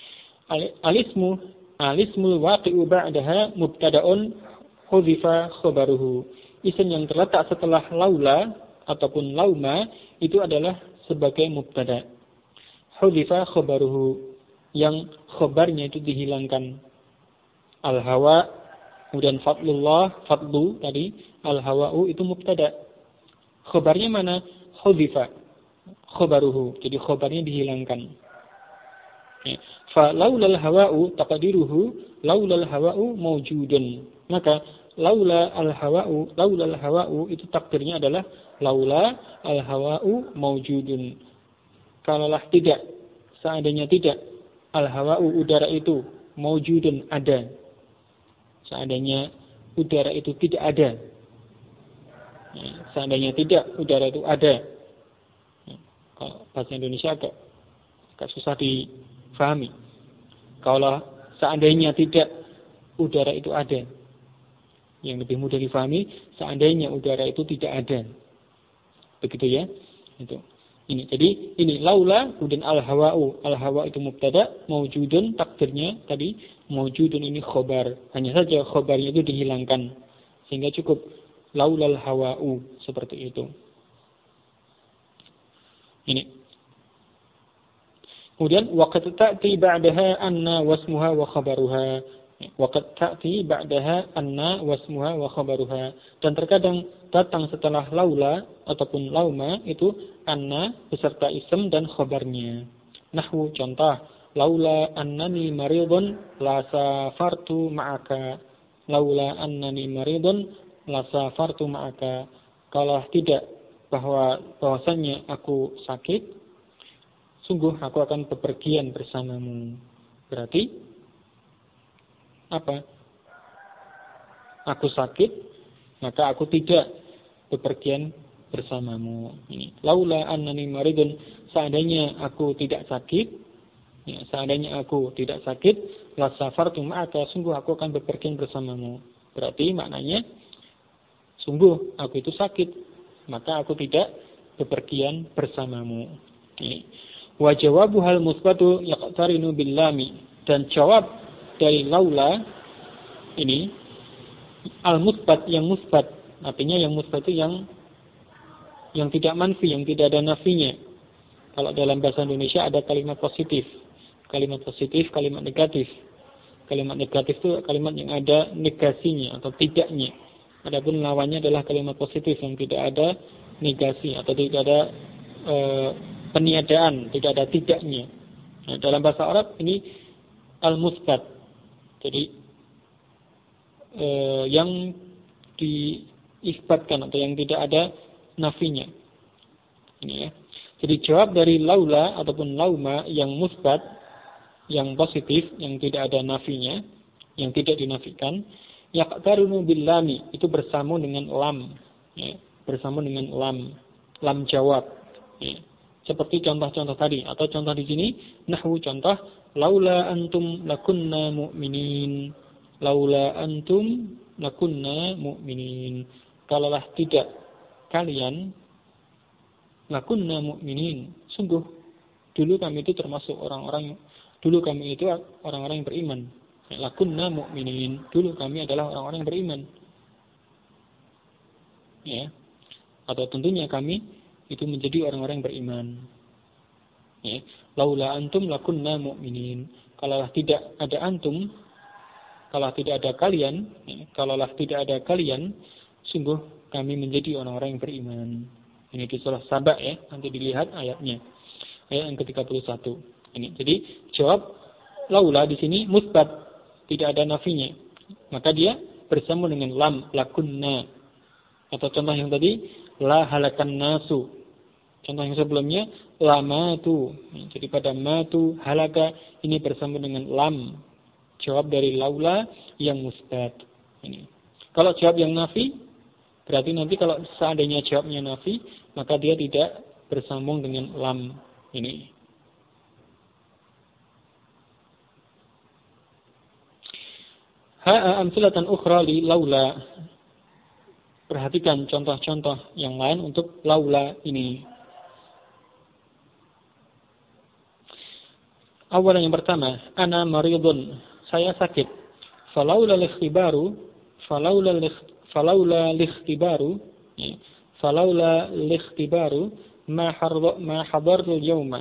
Alismul waqi'u ba'daha mubtada'un hudzifa khabaruhu. Isim yang terletak setelah laula ataupun lauma itu adalah sebagai mubtada. Hudzifa khabaruhu, yang khabarnya itu dihilangkan. Al-hawa, kemudian fadlu tadi, al-hawa'u itu mubtada. Khabarnya mana? Hudzifa khabaruhu, jadi khabarnya dihilangkan. Fa laulal hawa'u taqdiruhu laulal hawa'u mawjudun. Maka laulal hawa'u itu takdirnya adalah laula al-hawa'u mawjudun. Kalaulah tidak, seandainya tidak, al-hawa'u udara itu mawjudun ada. Seandainya udara itu tidak ada. Ya, seandainya tidak, udara itu ada. Ya, kalau bahasa Indonesia agak susah difahami. Kalau seandainya tidak, udara itu ada. Yang lebih mudah difahami, seandainya udara itu tidak ada. Begitu ya. Itu. Ini. Jadi ini laula kemudian al-hawa'u. Al-hawa itu mubtada, maujudun takdirnya tadi maujudun ini khobar. Hanya saja khobarnya itu dihilangkan. Sehingga cukup laulal hawa'u seperti itu. Ini. Kemudian waqad ta'ti ba'daha anna wasmuha wa khabaruha. Waqad ta'ti ba'daha anna wasmuha wa khabaruha. Dan terkadang datang setelah laula ataupun lauma itu anna beserta ism dan khabarnya. Nahwu contoh, laula annani maridun la safartu ma'aka. Laula annani maridun la safartu ma'aka. Kalau tidak bahwasannya aku sakit, sungguh aku akan bepergian bersamamu. Berarti apa? Aku sakit, maka aku tidak bepergian bersamamu. Ini. Laula annani maridun, seandainya aku tidak sakit, ya, seandainya aku tidak sakit, la safartu ma'aka, sungguh aku akan bepergian bersamamu. Berarti maknanya, sungguh aku itu sakit, maka aku tidak bepergian bersamamu. Ini. Wa jawabuhal musbatu yaqtarinu bil lami, dan jawab dari laula ini al-musbat, yang musbat, artinya yang musbat itu yang tidak manfi, yang tidak ada nafinya. Kalau dalam bahasa Indonesia ada kalimat positif, kalimat negatif. Kalimat negatif itu kalimat yang ada negasinya atau tidaknya. Adapun lawannya adalah kalimat positif yang tidak ada negasi atau tidak ada peniadaan, tidak ada tidaknya. Nah, dalam bahasa Arab ini al-musbat. Jadi yang diisbatkan atau yang tidak ada nafinya. Ini ya. Jadi jawab dari laula ataupun lauma yang musbat, yang positif, yang tidak ada nafinya, yang tidak dinafikan, yaqtarunu bil lami, itu bersama dengan lam, ya, bersama dengan lam jawab. Ya. Seperti contoh-contoh tadi, atau contoh di sini nahwu contoh laula antum lakunna mu'minin. Laula antum lakunna mu'minin. Kalaulah tidak kalian lakunna mu'minin. Sungguh dulu kami itu termasuk orang-orang yang beriman. Lakunna mu'minin. Dulu kami adalah orang-orang yang beriman. Ya. Atau tentunya kami itu menjadi orang-orang yang beriman. Ya. Laula antum lakunna mu'minin. Kalaulah tidak ada antum, kalau tidak ada kalian, ya, kalaulah tidak ada kalian, sungguh kami menjadi orang-orang yang beriman. Ini di surah Saba ya, nanti dilihat ayatnya. Ayat yang ke-31. Ini. Jadi jawab laula di sini musbat, tidak ada nafinya. Maka dia bersama dengan lam, lakunna. Atau contoh yang tadi la halakan nasu. Contoh yang sebelumnya la matu. Jadi pada matu halaka ini bersama dengan lam. Jawab dari laula yang musbat. Ini. Kalau jawab yang nafi, berarti nanti kalau seandainya jawabnya nafi, maka dia tidak bersambung dengan lam. Ini. Ha'a amsilatan ukhra li laula. Perhatikan contoh-contoh yang lain untuk laula ini. Awalan yang pertama, ana maridun, saya sakit. Falaula likhtibaru ma hadartu al-yawma.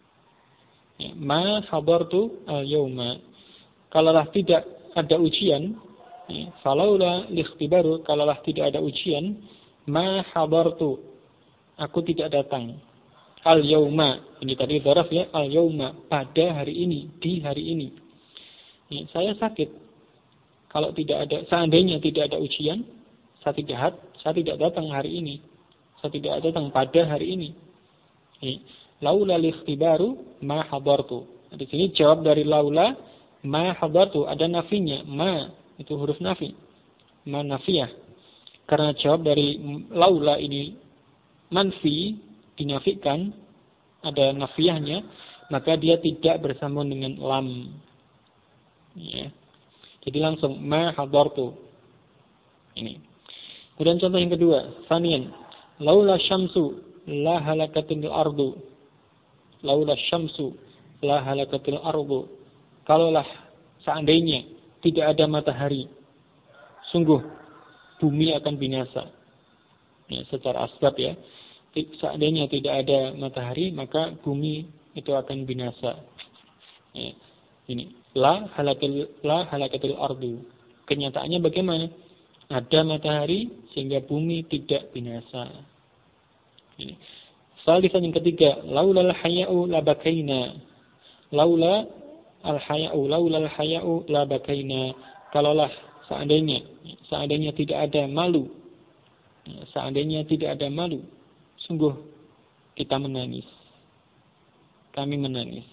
Ma hadartu al-yawma. Kalaulah tidak ada ujian, falaula likhtibaru, kalaulah tidak ada ujian, ma hadartu, aku tidak datang. Al-yawma, ini tadi dzaraf ya, al-yawma, pada hari ini, di hari ini. Saya sakit. Kalau tidak ada, seandainya tidak ada ujian, saya tidak datang hari ini. Saya tidak datang pada hari ini. Laula likhtibaru ma hadartu. Di sini jawab dari laula ma hadartu, ada nafinya, ma itu huruf nafi. Ma nafiyah. Karena jawab dari laula ini manfi, dinafikan, ada nafiyahnya, maka dia tidak bersambung dengan lam. Ya. Jadi langsung ma hadartu. Ini. Kemudian contoh yang kedua, sanian, laula syamsu la halakatil ardu. Laula syamsu la halakatil ardu. Kalaulah seandainya tidak ada matahari, sungguh bumi akan binasa. Ya, secara asbab ya. Seandainya tidak ada matahari, maka bumi itu akan binasa. Ya, ini la halakatil ardu. Kenyataannya bagaimana? Ada matahari sehingga bumi tidak binasa. Ini. Salisan yang ketiga, laulal haya'u la bakaina. Laula al-haya'u la bakaina. Kalaulah seandainya tidak ada malu. Seandainya tidak ada malu, sungguh kita menangis. Kami menangis.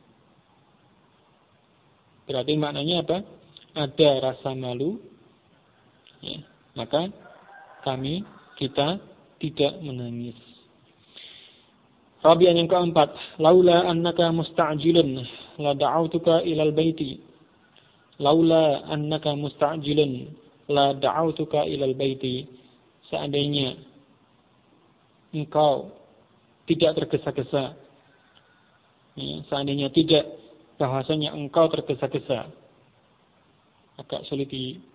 Berarti maknanya apa? Ada rasa malu, ya, maka kita tidak menangis. Rabi'an yang keempat, laula annaka musta'jilun la da'autuka ilal baiti. Laula annaka musta'jilun la da'autuka ilal baiti. Seandainya engkau tidak tergesa-gesa, ya, seandainya tidak, bahwasanya engkau tergesa-gesa, agak sulit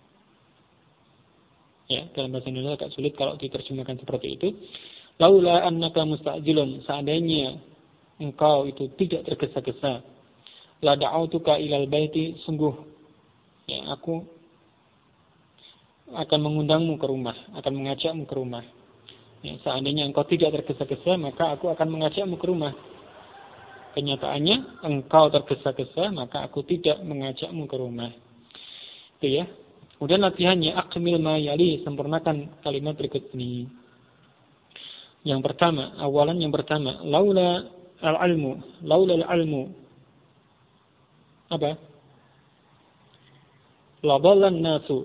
dalam bahasa Indonesia agak sulit kalau diterjemahkan seperti itu. Laula annaka musta'jilun, seandainya engkau itu tidak tergesa-gesa, la da'autuka ilal baiti, sungguh ya aku akan mengundangmu ke rumah, akan mengajakmu ke rumah. Ya, seandainya engkau tidak tergesa-gesa, maka aku akan mengajakmu ke rumah. Kenyataannya engkau tergesa-gesa, maka aku tidak mengajakmu ke rumah. Itu ya. Kemudian latihannya, akmil ma yali, sempurnakan kalimat berikut ini. Yang pertama, laula al-ilmu. Apa? La dhallan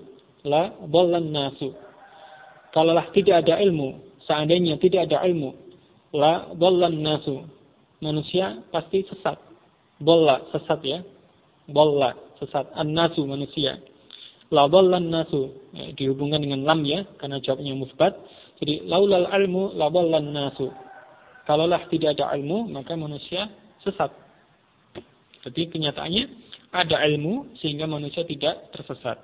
nasu. Kalaulah tidak ada ilmu, seandainya tidak ada ilmu, la dhallan nasu. Manusia pasti sesat. Dhalla, sesat ya. Dhalla, sesat. An-nasu, manusia. La dhallan nasu, ya, dihubungkan dengan lam ya, karena jawabnya musbat. Jadi laulal ilmu la dhallan nasu. Kalaulah tidak ada ilmu, maka manusia sesat. Jadi kenyataannya ada ilmu sehingga manusia tidak tersesat.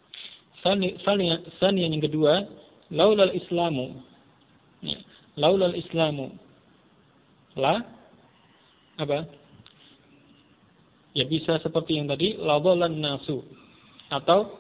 Sanian yang kedua, laulal islamu. Ya, laulal islamu. La apa? Ya bisa seperti yang tadi, la dhallan nasu, atau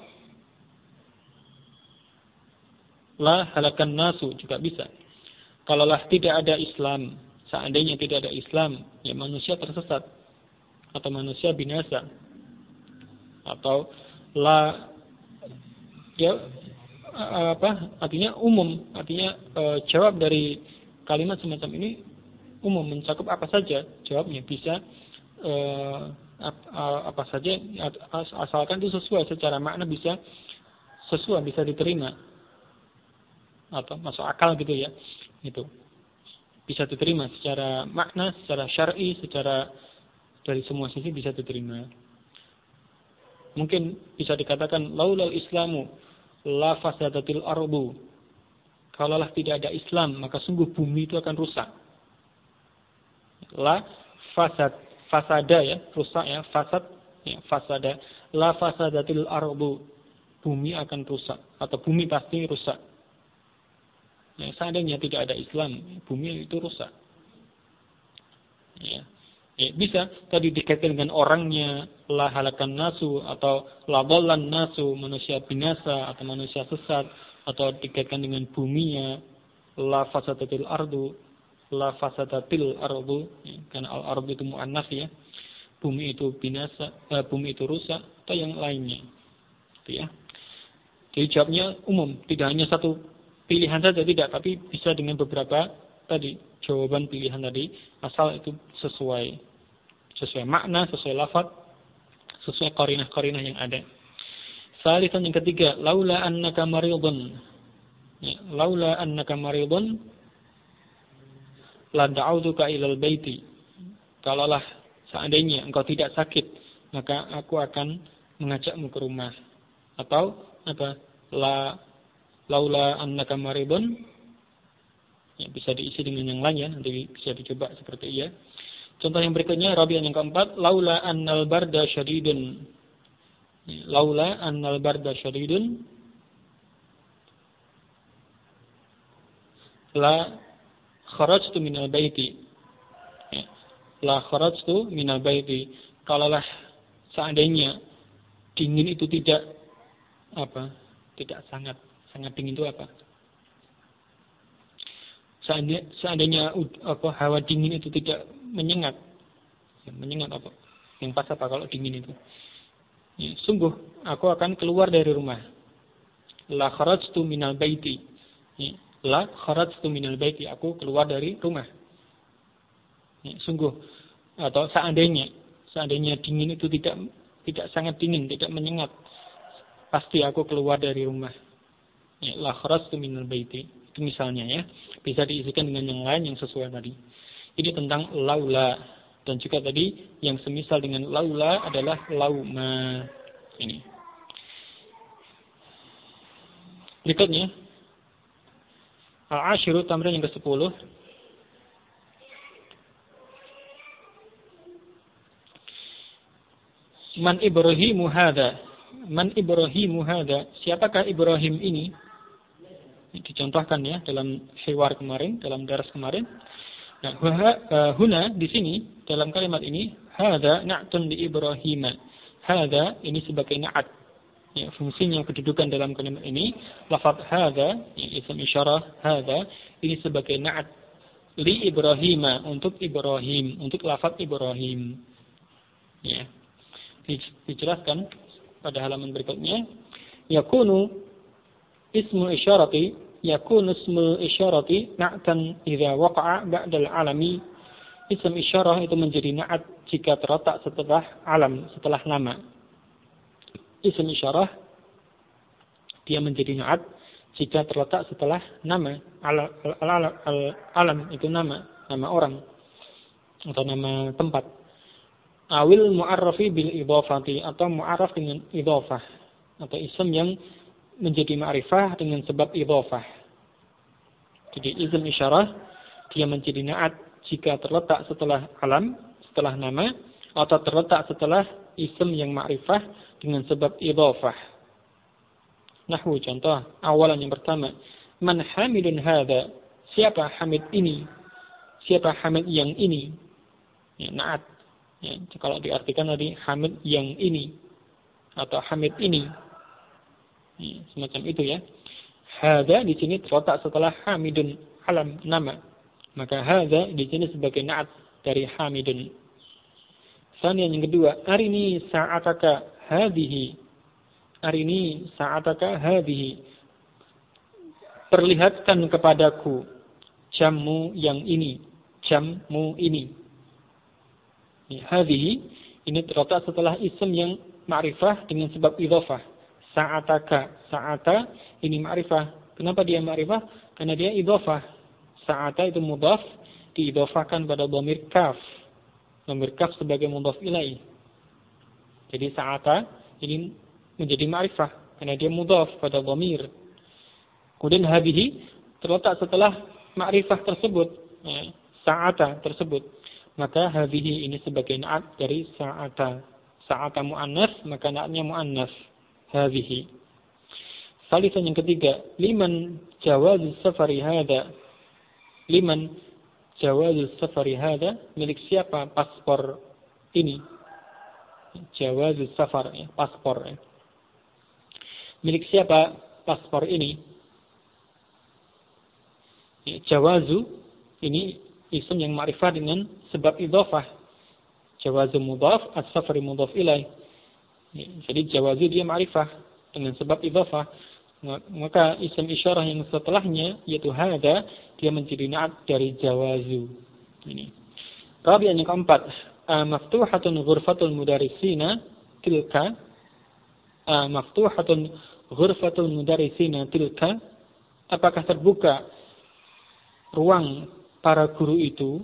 la halakan nasu juga bisa. Kalaulah tidak ada Islam, seandainya tidak ada Islam, ya manusia tersesat atau manusia binasa. Atau la ya artinya umum, artinya jawab dari kalimat semacam ini umum, mencakup apa saja. Jawabnya bisa apa saja, asalkan itu sesuai secara makna, bisa sesuai, bisa diterima atau masuk akal gitu ya. Itu bisa diterima secara makna, secara syar'i, secara dari semua sisi bisa diterima. Mungkin bisa dikatakan laulal islamu la fasadatil ardu. Kalaulah tidak ada Islam, maka sungguh bumi itu akan rusak. La fasada ya, rusak ya, fasad ya, fasada. La fasadatil ardu. Bumi akan rusak atau bumi pasti rusak. Ya, seandainya tidak ada Islam, bumi itu rusak. Ya. Ya, bisa tadi dikaitkan dengan orangnya, la halakan nasu atau la dhallan nasu, manusia binasa atau manusia sesat, atau dikaitkan dengan buminya, la fasadatil ardu, ya, karena al-ardu itu muannats ya. Bumi itu binasa, bumi itu rusak, atau yang lainnya. Itu ya. Jadi jawabnya umum, tidak hanya satu pilihan saja, tidak, tapi bisa dengan beberapa tadi jawaban pilihan tadi, asal itu sesuai makna, sesuai lafaz, sesuai qarinah-qarinah yang ada. Salisan yang ketiga, laula annaka maridun. Ya, laula annaka maridun la da'autuka ilal baiti. Kalaulah seandainya engkau tidak sakit, maka aku akan mengajakmu ke rumah. Atau apa? Laula annaka maridun, ya, bisa diisi dengan yang lain ya, nanti bisa dicoba seperti iya. Contoh yang berikutnya, Rabi'an yang keempat, laula annal barda syadidun. Laula annal barda syadidun la kharajtu minal baiti. Ya. La kharajtu minal baiti. Kalaulah seandainya dingin itu tidak sangat dingin itu apa? Seandainya hawa dingin itu tidak menyengat. Ya, menyengat apa? Yang pas apa kalau dingin itu? Ya, sungguh aku akan keluar dari rumah. La kharajtu minal baiti. Ya. La kharajtu minal baiti, aku keluar dari rumah. Ya, sungguh atau seandainya dingin itu tidak sangat dingin, tidak menyengat, pasti aku keluar dari rumah. Ya, la kharajtu minal baiti. Itu misalnya ya. Bisa diisikan dengan yang lain yang sesuai tadi. Ini tentang laula, dan juga tadi yang semisal dengan laula adalah lauma. Ini. Berikutnya Al-Ashiru, tamrin yang ke-10. Man Ibrahimu hadha. Man Ibrahimu hadha. Siapakah Ibrahim ini? Dicontohkan ya dalam hiwar kemarin, dalam daras kemarin. Nah, huna di sini dalam kalimat ini hadha na'tun li Ibrahim. Hadha ini sebagai na'at. Ya, fungsinya kedudukan dalam kalimat ini lafaz hadza, ya, isim isyarah hadza ini sebagai na'at li Ibrahim, untuk Ibrahim, untuk lafaz Ibrahim. Ya. Dijelaskan pada halaman berikutnya, yakunu ismu isyarati na'tan idza waqa'a ba'dal alami. Isim isyarah itu menjadi na'at jika terletak setelah alam, setelah nama. Isim isyarah dia menjadi na'at jika terletak setelah nama. Alam itu nama orang atau nama tempat. Awil mu'arrafi bil idhafati, atau mu'arraf dengan idhafah, atau isim yang menjadi ma'rifah dengan sebab idhafah. Jadi isim isyarah dia menjadi na'at jika terletak setelah alam, setelah nama, atau terletak setelah isim yang ma'rifah dengan sebab idhafah. Nahwu, contoh awalan yang pertama, man hamidun hadza, siapa hamid ini, siapa hamid yang ini. Ya, na'at ya, kalau diartikan tadi hamid yang ini atau hamid ini ya, semacam itu ya. Hadza di sini terletak setelah hamidun, alam nama, maka hadza di sini sebagai na'at dari hamidun. Yang kedua, arini sa'ataka hadhihi. Arini sa'ataka hadhihi. Perlihatkan kepadaku jammu yang ini, jammu ini. Hadhihi ini terletak setelah isim yang ma'rifah dengan sebab idhafah. Sa'ataka, sa'ata ini ma'rifah. Kenapa dia ma'rifah? Karena dia idhafah. Sa'ata itu mudhaf, diidhafahkan pada dhamir kaf. Dhamir kaf sebagai mudhaf ilaih. Jadi sa'ata ini menjadi ma'rifah karena dia mudhaf pada dhamir. Kemudian hadhihi terletak setelah ma'rifah tersebut, sa'ata tersebut. Maka hadhihi ini sebagai na'at dari sa'ata. Sa'ata mu'annas, maka na'atnya mu'annas. Hadhihi. Salisan yang ketiga, liman jawazus safari hadha. Liman jawazus safari hadha, milik siapa paspor ini? Jawazus safar, ya, paspor. Ya. Milik siapa paspor ini? Ya, jawazu ini isim yang ma'rifah dengan sebab idhafah. Jawazu mudhaf, as-safari mudhaf ilaih. Ya, jadi jawazu dia ma'rifah dengan sebab idhafah. Maka isim isyarah yang setelahnya yaitu hadza dia menjadi na'at dari jawazu. Ini. Rabi'an yang keempat, maftuhatun ghurfatul mudarrisina tilka. Maftuhatun ghurfatul mudarrisina tilka. apakah terbuka ruang para guru itu,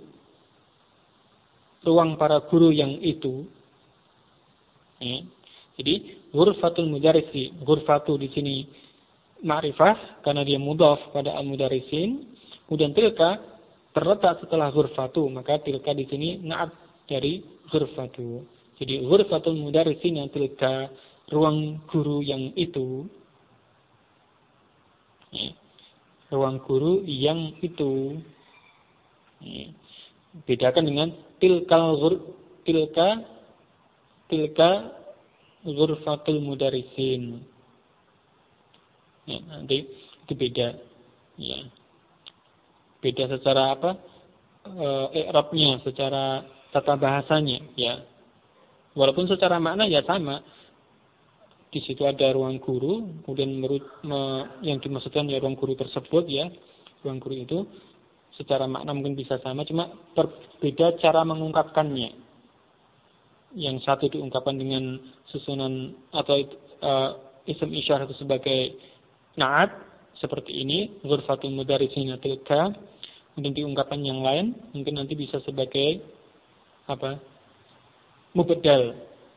ruang para guru yang itu. Ya. Jadi ghurfatul mudarrisi, ghurfatu di sini ma'rifah karena dia mudhaf pada al-mudarrisin. Kemudian tilka terletak setelah ghurfatu, maka tilka di sini na'at dari ghurfatu. Jadi ghurfatul mudarrisin yang tilka, ruang guru yang itu. Ya. Ruang guru yang itu. Ya. Bedakan dengan tilka ghurfatul mudarrisin. Ya, nanti itu beda. Ya. Beda secara apa? I'rabnya, secara tata bahasanya, ya. Walaupun secara makna ya sama. Di situ ada ruang guru, kemudian yang dimaksudkan ya ruang guru tersebut, ya. Ruang guru itu secara makna mungkin bisa sama, cuma berbeda cara mengungkapkannya. Yang satu diungkapkan dengan susunan atau ism isyarah itu sebagai na'at seperti ini, ghurfatul mudarrisin tilka. Kemudian diungkapkan yang lain mungkin nanti bisa sebagai apa? Mubaddal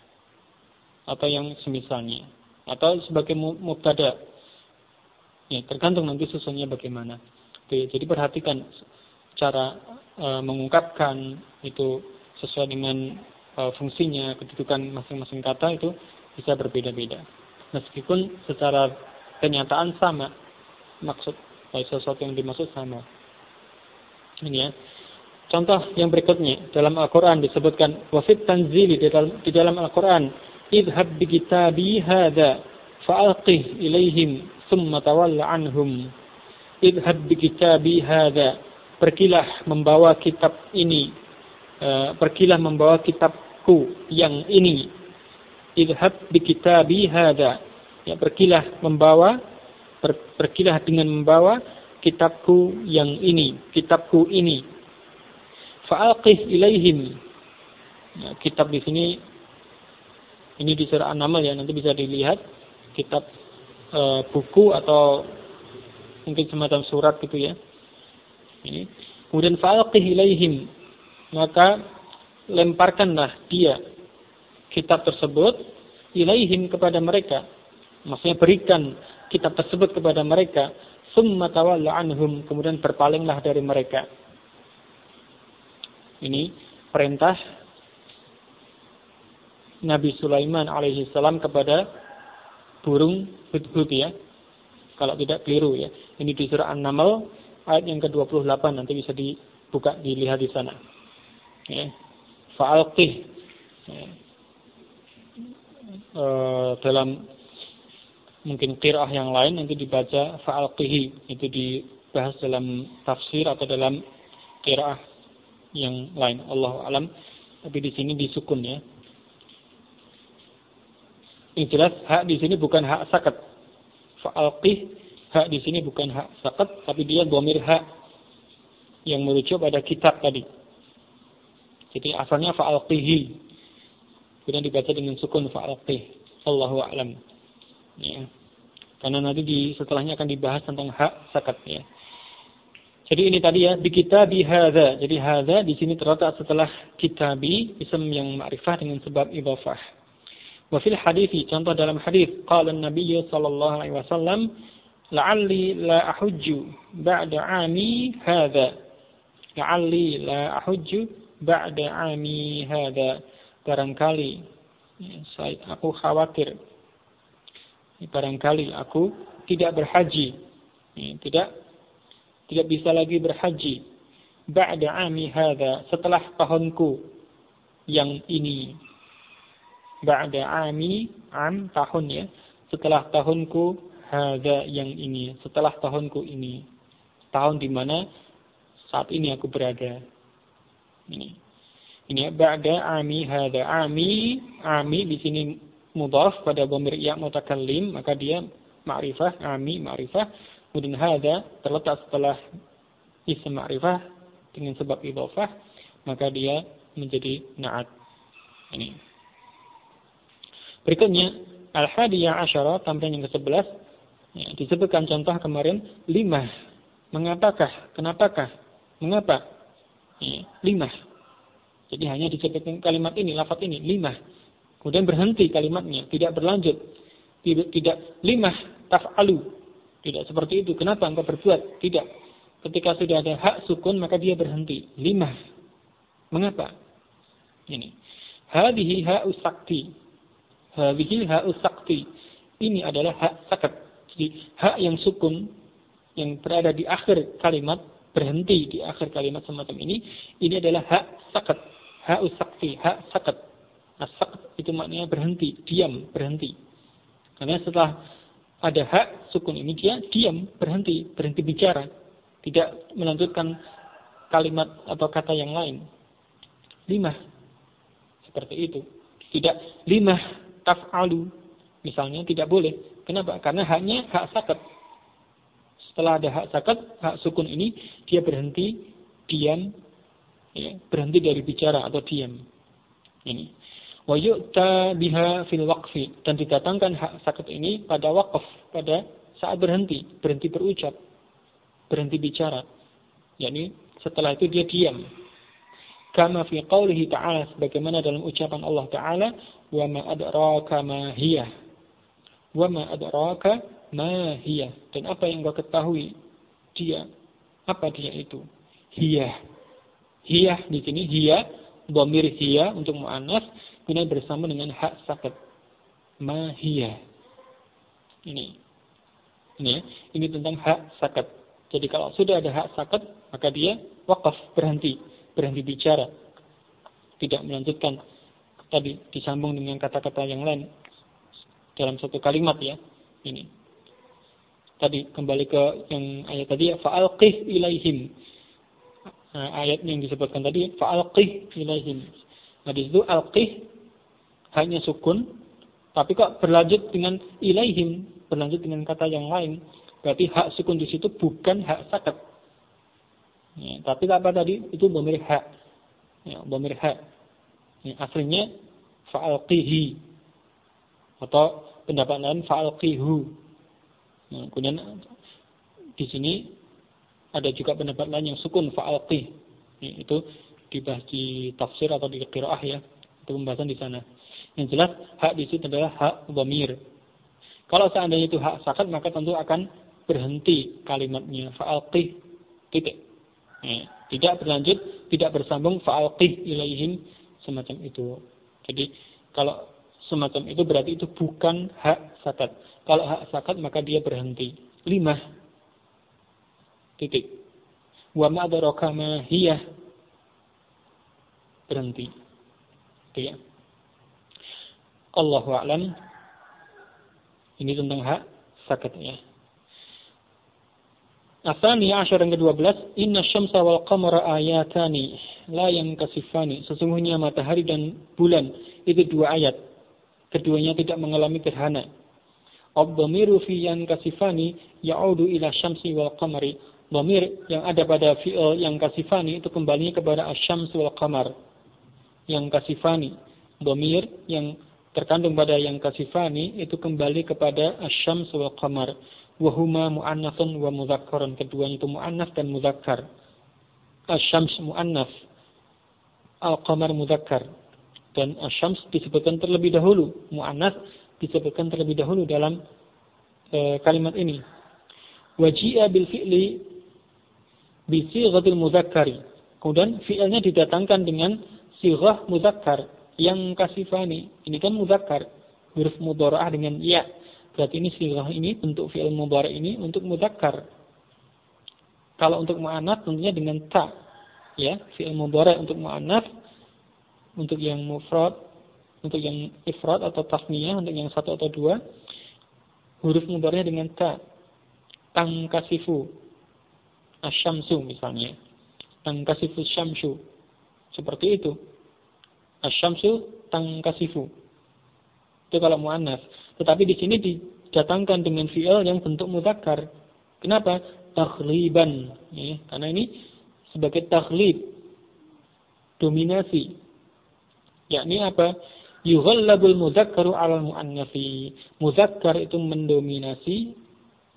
atau yang semisalnya, atau sebagai mubtada. Ya, tergantung nanti susunnya bagaimana. Jadi perhatikan cara mengungkapkan itu sesuai dengan fungsinya, kedudukan masing-masing kata itu bisa berbeda-beda. Meskipun secara kenyataan sama maksud, sesuatu yang dimaksud sama. Ini ya. Contoh yang berikutnya dalam Al-Qur'an disebutkan wa fit tanzili, di dalam Al-Qur'an, idhab bi kitabi hadza fa'alqih ilaihim thumma tawalla anhum. Idhab bi kitabi hadza, pergilah membawa kitab ini, pergilah membawa kitabku yang ini. Idhab bi kitabi hadza, ya pergilah membawa, pergilah dengan membawa kitabku yang ini, kitabku ini. Fa'alqih ilaihim. Ya, kitab di sini ini di surah An-Naml, ya, nanti bisa dilihat kitab buku atau mungkin semacam surat gitu ya. Ini. Kemudian fa'alqih ilaihim, maka lemparkanlah dia kitab tersebut ilaihim kepada mereka. Maksudnya berikan kitab tersebut kepada mereka. Summa tawalla anhum, kemudian berpalinglah dari mereka. Ini perintah Nabi Sulaiman alaihi salam kepada burung hudhud, ya. Kalau tidak keliru, ya. Ini di surah An-Naml ayat yang ke-28, nanti bisa dibuka, dilihat di sana. Ya. Fa'alqih. Ya. Dalam mungkin qiraah yang lain nanti dibaca fa'alqihi, itu dibahas dalam tafsir atau dalam qiraah yang lain, Allahu a'lam. Tapi di sini disukun, ya. Yang jelas hak di sini bukan hak sakat. Fa'alqih, hak di sini bukan hak sakat, tapi dia dhamir hak yang merujuk pada kitab tadi. Jadi asalnya fa'alqihi, kemudian dibaca dengan sukun fa'alqih. Allahu a'lam. Ya. Karena nanti setelahnya akan dibahas tentang hak sakat, ya. Jadi ini tadi ya, bi kitabi hadza. Jadi hadza di sini terletak setelah kitabi, ism yang ma'rifah dengan sebab idhafah. Wa fil hadithi, contoh dalam hadis, qala an-nabiy sallallahu alaihi wasallam, la'alli la ahujju ba'da 'ami hadza. La'alli la ahujju ba'da 'ami hadza. Barangkali aku khawatir, barangkali aku tidak berhaji, tidak bisa lagi berhaji ba'da 'ami hadza, setelah tahunku yang ini. Ba'da 'ami, am tahun, ya, setelah tahunku, hadza yang ini, setelah tahunku ini, tahun di mana saat ini aku berada. Ini ba'da 'ami hadza. 'ami di sini mudhaf pada dhamir ya mutakallim, maka dia ma'rifah, 'ami ma'rifah. Kemudian hadza terletak setelah isim ma'rifah dengan sebab idhafah, maka dia menjadi na'at. Ini. Berikutnya al-hadiyah asyara, tambahan yang ke-11, Ya, disebutkan contoh kemarin lima. Mengapakah? Kenapakah? Mengapa? Ya, lima. Jadi hanya disebutkan kalimat ini, lafaz ini, lima. Kemudian berhenti kalimatnya, tidak berlanjut. Tidak lima taf'alu. Tidak seperti itu. Kenapa engkau berbuat? Tidak. Ketika sudah ada hak sukun, maka dia berhenti. Lima. Mengapa? Ini. Hadhihi ha'us sakti. Hadhihi ha'us sakti. Ini adalah hak sakat. Jadi hak yang sukun, yang berada di akhir kalimat, berhenti di akhir kalimat semacam ini adalah hak sakat. Ha'us sakti, hak sakat. As-sakat itu maknanya berhenti, diam, berhenti. Karena setelah ada hak sukun ini, dia diam, berhenti bicara. Tidak melanjutkan kalimat atau kata yang lain. Lima. Seperti itu. Tidak lima taf'alu. Misalnya tidak boleh. Kenapa? Karena haknya hak sakat. Setelah ada hak sakat, hak sukun ini, dia berhenti, diam, ya, berhenti dari bicara atau diam. Ini. Wa yu'ta biha fil waqfi, dan didatangkan hak sakat ini pada waqaf, pada saat berhenti berucap, berhenti bicara. yakni setelah itu dia diam. Kama fi qaulihi ta'ala, sebagaimana dalam ucapan Allah Ta'ala, wa ma adraka ma hiya. Wa ma adraka ma hiya. Dan apa yang engkau ketahui dia? Apa dia itu? Hiya. Hiya di sini hiya, dhamir hiya untuk muannas, kemudian bersama dengan hak sakat. Ma hiya. Ini tentang hak sakat. Jadi kalau sudah ada hak sakat, maka dia waqaf, berhenti bicara. Tidak melanjutkan tadi disambung dengan kata-kata yang lain dalam satu kalimat ya. Ini. Tadi kembali ke yang ayat tadi ya, fa'alqih ilaihim. Ayat yang disebutkan tadi fa'alqih ilaihim. Nah di situ alqih hanya sukun, tapi kok berlanjut dengan ilaihim, berlanjut dengan kata yang lain. Berarti hak sukun di situ bukan hak sakat. Ya, tapi apa tadi? Itu dhamir hak. Ya, dhamir hak. Ya, aslinya fa'alqihi. Atau pendapat lain fa'alqihu. Nah, kemudian di sini ada juga pendapat lain yang sukun fa'alqih. Ya, itu dibahas di tafsir atau di qiraah ya. Itu pembahasan di sana. Yang jelas hak di situ adalah hak dhamir. Kalau seandainya itu hak sakat, maka tentu akan berhenti kalimatnya fa'alqih titik. Ya, tidak berlanjut, tidak bersambung fa'alqih ilaihim semacam itu. Jadi kalau semacam itu berarti itu bukan hak sakat. Kalau hak sakat maka dia berhenti. 5 titik. Wa ma adraka ma hiya, berhenti. Itu ya. Allahu a'lam. Ini tentang hak sakat ya. Asani asyar yang ke-12, inna syamsa wal qamara ayatani la yankasifani. Sesungguhnya matahari dan bulan itu 2 ayat. Keduanya tidak mengalami gerhana. Ad-dhamiru fi yankasifani ya'udu ila syamsi wal qamari. Dhamir yang ada pada fi'il yankasifani itu kembali kepada asy-syams wal qamar. Yankasifani. Dhamir yang terkandung pada yankasifani itu kembali kepada asy-syams wal qamar. Wahuma mu'annatsun wa mudzakkarun. Keduanya itu mu'annas dan mudzakkar. Asy-syams mu'annas, al-qamar mudzakkar. Dan asy-syams disebutkan terlebih dahulu, mu'annas disebutkan terlebih dahulu dalam kalimat ini. Waji'a bil fi'li bi sighatil mudzakkari. Kemudian fi'ilnya didatangkan dengan sighah mudzakkar, yang kasifani. Ini kan mudzakkar, huruf mudhara'ah dengan ya. Berarti ini sighah ini, bentuk fi'il mudhari' ini untuk mudzakkar. Kalau untuk mu'annats tentunya dengan ta. Ya, fi'il mudhari' untuk mu'annats, untuk yang mufrad, untuk yang ifrad atau tasniyah, untuk yang 1 atau 2, huruf mudhari'nya dengan ta. Tangkasifu asy-syamsu misalnya. Tangkasifu syamsu. Seperti itu. Asy-syamsu tangkasifu. Itu kalau mu'annats. Tetapi di sini didatangkan dengan fi'il yang bentuk mudzakkar. Kenapa? Taghliban. Ya, karena ini sebagai taghlib, dominasi. Yakni apa? Yughallabul mudzakkaru 'alal mu'annatsi. Mudzakkar itu mendominasi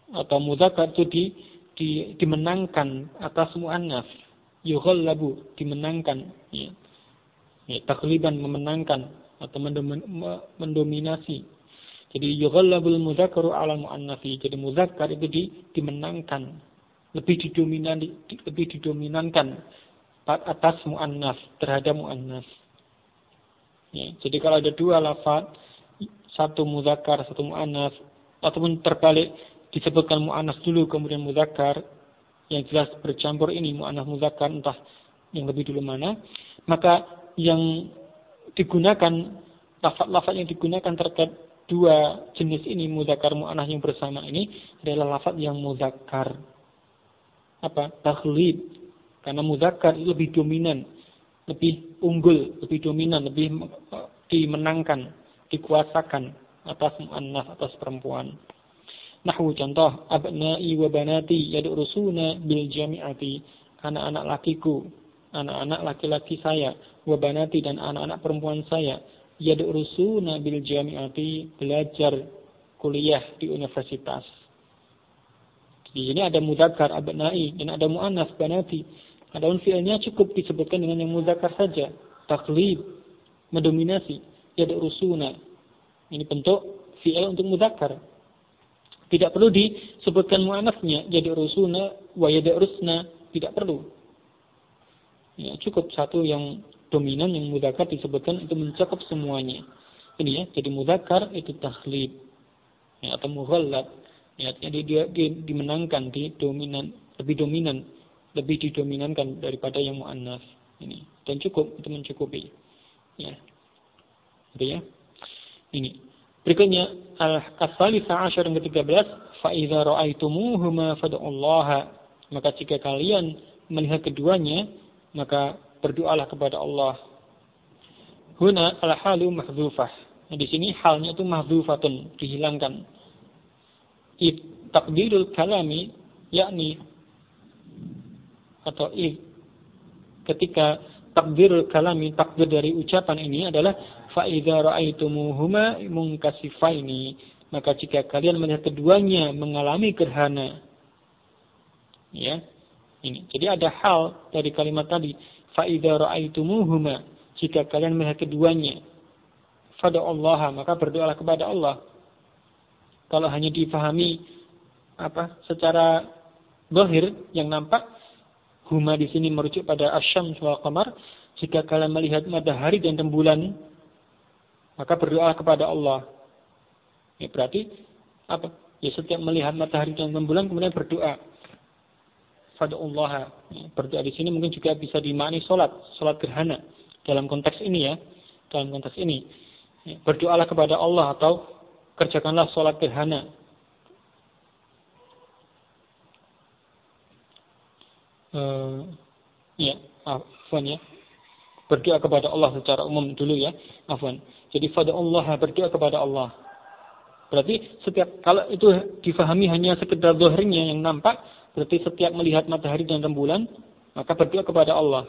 atau mudzakkar itu dimenangkan atas muannas. Yughallabu, dimenangkan, ya. Ya, taghliban, memenangkan atau mendominasi. Jadi yughallabul mudzakkaru 'ala muannatsi. Jadi muzakkar itu dimenangkan, lebih didominankan atas muannas, terhadap muannas. Ya, jadi kalau ada dua lafaz, satu muzakkar, satu muannas, ataupun terbalik disebutkan muannas dulu kemudian muzakkar, yang jelas bercampur ini muannas muzakkar, entah yang lebih dulu mana, maka yang digunakan, lafaz yang digunakan terkait dua jenis ini, muzakkar muannas yang bersama ini, adalah lafaz yang muzakkar. Apa? Taghlib. Karena muzakkar lebih dominan, lebih unggul, lebih dominan, lebih dimenangkan, dikuasakan atas muannas, atas perempuan. Nahwu contoh, abna'i wa banati yad'rusuna bil jami'ati. Anak-anak lakiku, anak-anak laki-laki saya, wa banati, dan anak-anak perempuan saya, yad'rusuna bil jami'ati, belajar kuliah di universitas. Di sini ada mudzakkar abna'i dan ada muannas banati. Adapun fi'ilnya cukup disebutkan dengan yang mudzakkar saja, taghlib, mendominasi, yad'rusuna. Ini bentuk fi'il untuk mudzakkar. Tidak perlu disebutkan muannasnya, yad'rusuna wa yad'rusna, tidak perlu. Ya, cukup satu yang dominan, yang mudzakkar disebutkan, itu mencakup semuanya. Ini ya, jadi mudzakkar itu taghlib, ya, atau mughallab. Ya, jadi dia dimenangkan, lebih dominan, lebih didominankan daripada yang muannas ini. Dan cukup, itu mencukupi. Ya. Gitu ya. Ini. Berikutnya al-tsalitsah asyar, yang ke-13, fa idza ra'aitumuhuma fad'ullaha. Maka jika kalian melihat keduanya, maka berdoalah kepada Allah. Huna al-halu mahdzufah. Nah, di sini halnya itu mahdzufatun, dihilangkan. Taqdirul kalami, yakni atau ketika takdirul kalami, takdir dari ucapan ini adalah fa idza ra'aitumuhuma munkasifaini, maka jika kalian melihat keduanya mengalami gerhana. Ya. Ini. Jadi ada hal dari kalimat tadi, fa idza ra'aitumuhuma, jika kalian melihat keduanya, fad'ullaha, maka berdoalah kepada Allah. Kalau hanya difahami secara zahir yang nampak, huma di sini merujuk pada asyams wal qamar, jika kalian melihat matahari dan rembulan, maka berdoa kepada Allah. Ya, berarti apa? Ya, setiap melihat matahari dan rembulan kemudian berdoa. Fad'ullaha. Ya, berdoa di sini mungkin juga bisa dimaknai salat gerhana dalam konteks ini ya. Dalam konteks ini, ya, berdoalah kepada Allah atau kerjakanlah salat gerhana. Afwan ya. Berdoa kepada Allah secara umum dulu ya. Afwan. Jadi fad'ullaha, berdoa kepada Allah. Berarti kalau itu difahami hanya sekedar zahirnya yang nampak, berarti setiap melihat matahari dan rembulan, maka berdoa kepada Allah.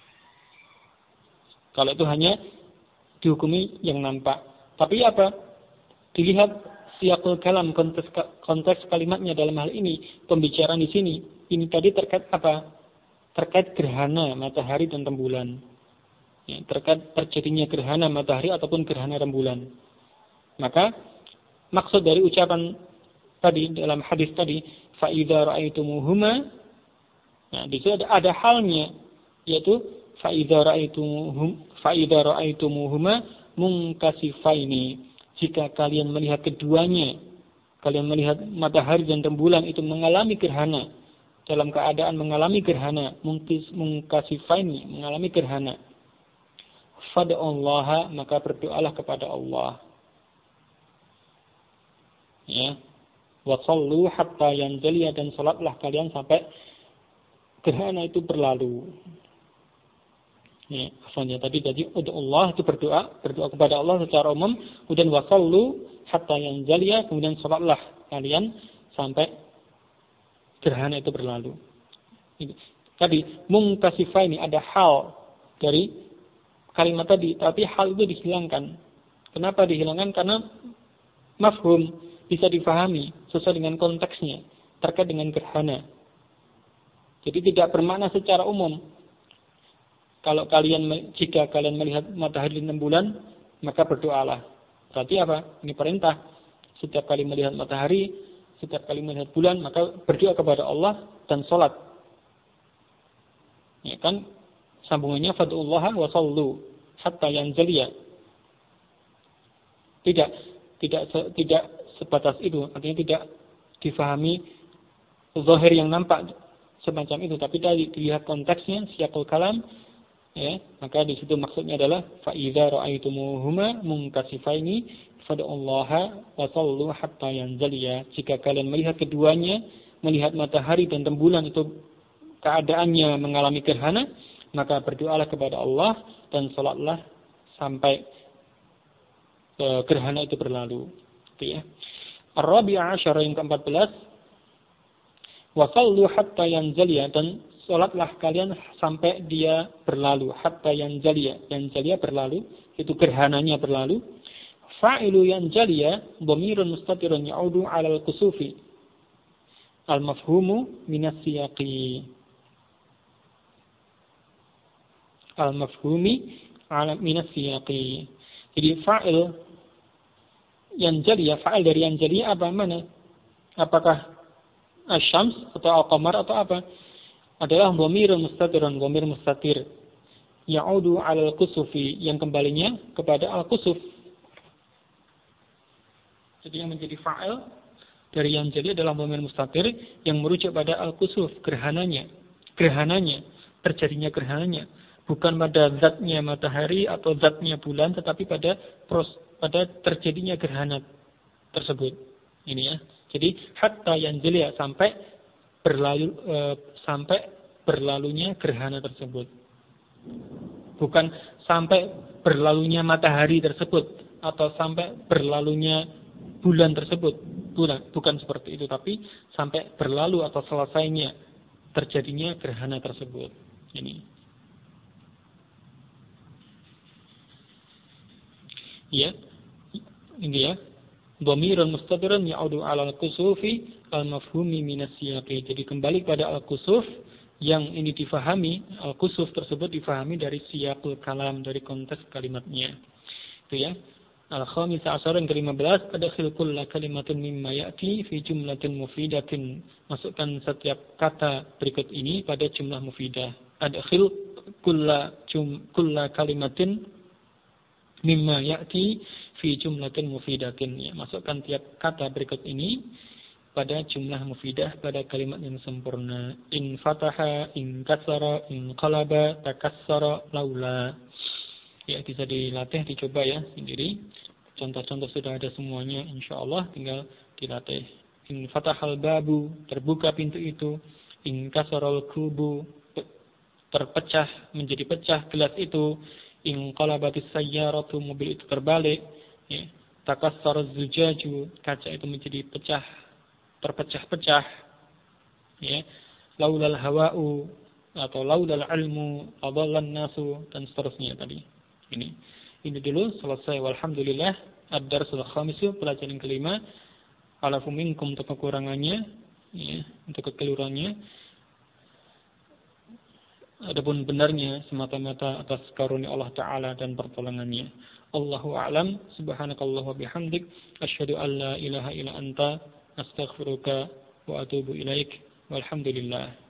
Kalau itu hanya dihukumi yang nampak. Tapi apa? Dilihat siyaqul kalam, konteks kalimatnya dalam hal ini, pembicaraan di sini. Ini tadi terkait apa? Terkait gerhana matahari dan rembulan. Ya, terkait terjadinya gerhana matahari ataupun gerhana rembulan. Maka maksud dari ucapan tadi dalam hadis tadi, fa idza ra'aitumuhuma, nah di situ ada halnya, yaitu fa idza ra'aitumuhuma munkasifaini, jika kalian melihat keduanya, kalian melihat matahari dan rembulan itu mengalami gerhana, dalam keadaan mengalami gerhana, munkasifaini, mengalami gerhana, fad'ullaha, maka berdoalah kepada Allah. Ya, wa shallu hatta yanjaliya, dan salatlah kalian sampai gerhana itu berlalu. Ya, asalnya tadi jadi Allah itu berdoa kepada Allah secara umum, kemudian wa shallu hatta yanjaliya, kemudian salatlah kalian sampai gerhana itu berlalu. Tadi munkasifaini, ada hal dari kalimat tadi, tapi hal itu dihilangkan. Kenapa dihilangkan? Karena mafhum, bisa difahami sesuai dengan konteksnya terkait dengan gerhana. Jadi tidak bermakna secara umum. Jika kalian melihat matahari dan bulan, maka berdoalah. Berarti apa? Ini perintah. Setiap kali melihat matahari, setiap kali melihat bulan, maka berdoa kepada Allah dan sholat. Ya kan? Sambungannya fad'ullaha wa sallu hatta yanjaliya. Tidak sebatas itu, artinya tidak difahami zahir yang nampak semacam itu, tapi dilihat konteksnya, siyaqul kalam, ya, maka di situ maksudnya adalah fa idza ra'aitumuhuma munkasifaini fad'ullaha wa sallu hatta yanjaliya. Jika kalian melihat keduanya, melihat matahari dan rembulan itu keadaannya mengalami gerhana, maka berdoalah kepada Allah dan salatlah sampai gerhana itu berlalu. Itu ya. Ar-Rabi'ah Asyara yang ke-14, wa sallu hatta yanjaliya, dan salatlah kalian sampai dia berlalu, hatta yanjaliya. Yanjaliya berlalu, itu gerhananya berlalu. Fa'ilu yanjaliya dhamirun mustatirun ya'udu 'alal kusufi. Al-mafhumu minas siyaqi. Al-mafhumi 'ala minas siyaqi. Jadi fa'il yanjaliya, fa'il dari yanjaliya apa mana? Apakah asyams atau al-qamar atau apa? Adalah dhamirun mustatirun, dhamir mustatir. Ya'udu 'alal kusufi, yang kembalinya kepada al-kusuf. Jadi yang menjadi fa'il dari yanjali adalah dhamir mustatir yang merujuk pada al-kusuf, gerhananya, terjadinya gerhananya. Bukan pada zatnya matahari atau zatnya bulan, tetapi pada terjadinya gerhana tersebut. Ini ya. Jadi hatta yanjaliya, sampai berlalunya gerhana tersebut. Bukan sampai berlalunya matahari tersebut atau sampai berlalunya bulan tersebut. Bukan seperti itu, tapi sampai berlalu atau selesainya terjadinya gerhana tersebut. Ini. Ya, ini ya. Dhamirun mustatirun ya'udu 'alal kusufi al-mafhumi minas siyaqi. Jadi kembali pada al-kusuf yang ini difahami, al-kusuf tersebut difahami dari siyaqul kalam, dari konteks kalimatnya. Itu ya. Al-khamis asyar yang ke-15, adkhil kulla kalimatin mimma ya'ti fi jumlatin mufidatin. Masukkan setiap kata berikut ini pada jumlah mufidah. Adkhil kulla kalimatin mimma ya'ti fi jumlatin mufidatin. Ya, masukkan tiap kata berikut ini pada jumlah mufidah, pada kalimat yang sempurna. In fataha, in kasara, in qalaba, takassara, laula. Ya, bisa dilatih, dicoba ya sendiri. Contoh-contoh sudah ada semuanya, insyaallah, tinggal dilatih. In fatahal babu, terbuka pintu itu. In kasaral kubu, terpecah, menjadi pecah gelas itu. In qalabatis sayyaratu, mobil itu terbalik, ya. Takassara zujaju, kaca itu menjadi terpecah-pecah, ya. Laulal hawa'u, atau laulal ilmu adallan nasu, dan seterusnya tadi. Ini dulu selesai. Walhamdulillah, ad-darsul khamisu, pelajaran kelima. Alafu minkum, untuk kekurangannya, ya, untuk kekeliruannya. Adapun benarnya semata-mata atas karunia Allah Ta'ala dan pertolongannya. Allahu a'lam. Subhanakallah wa bihamdik, asyhadu an la ilaha illa anta, astaghfiruka wa atubu ilaik. Walhamdulillah.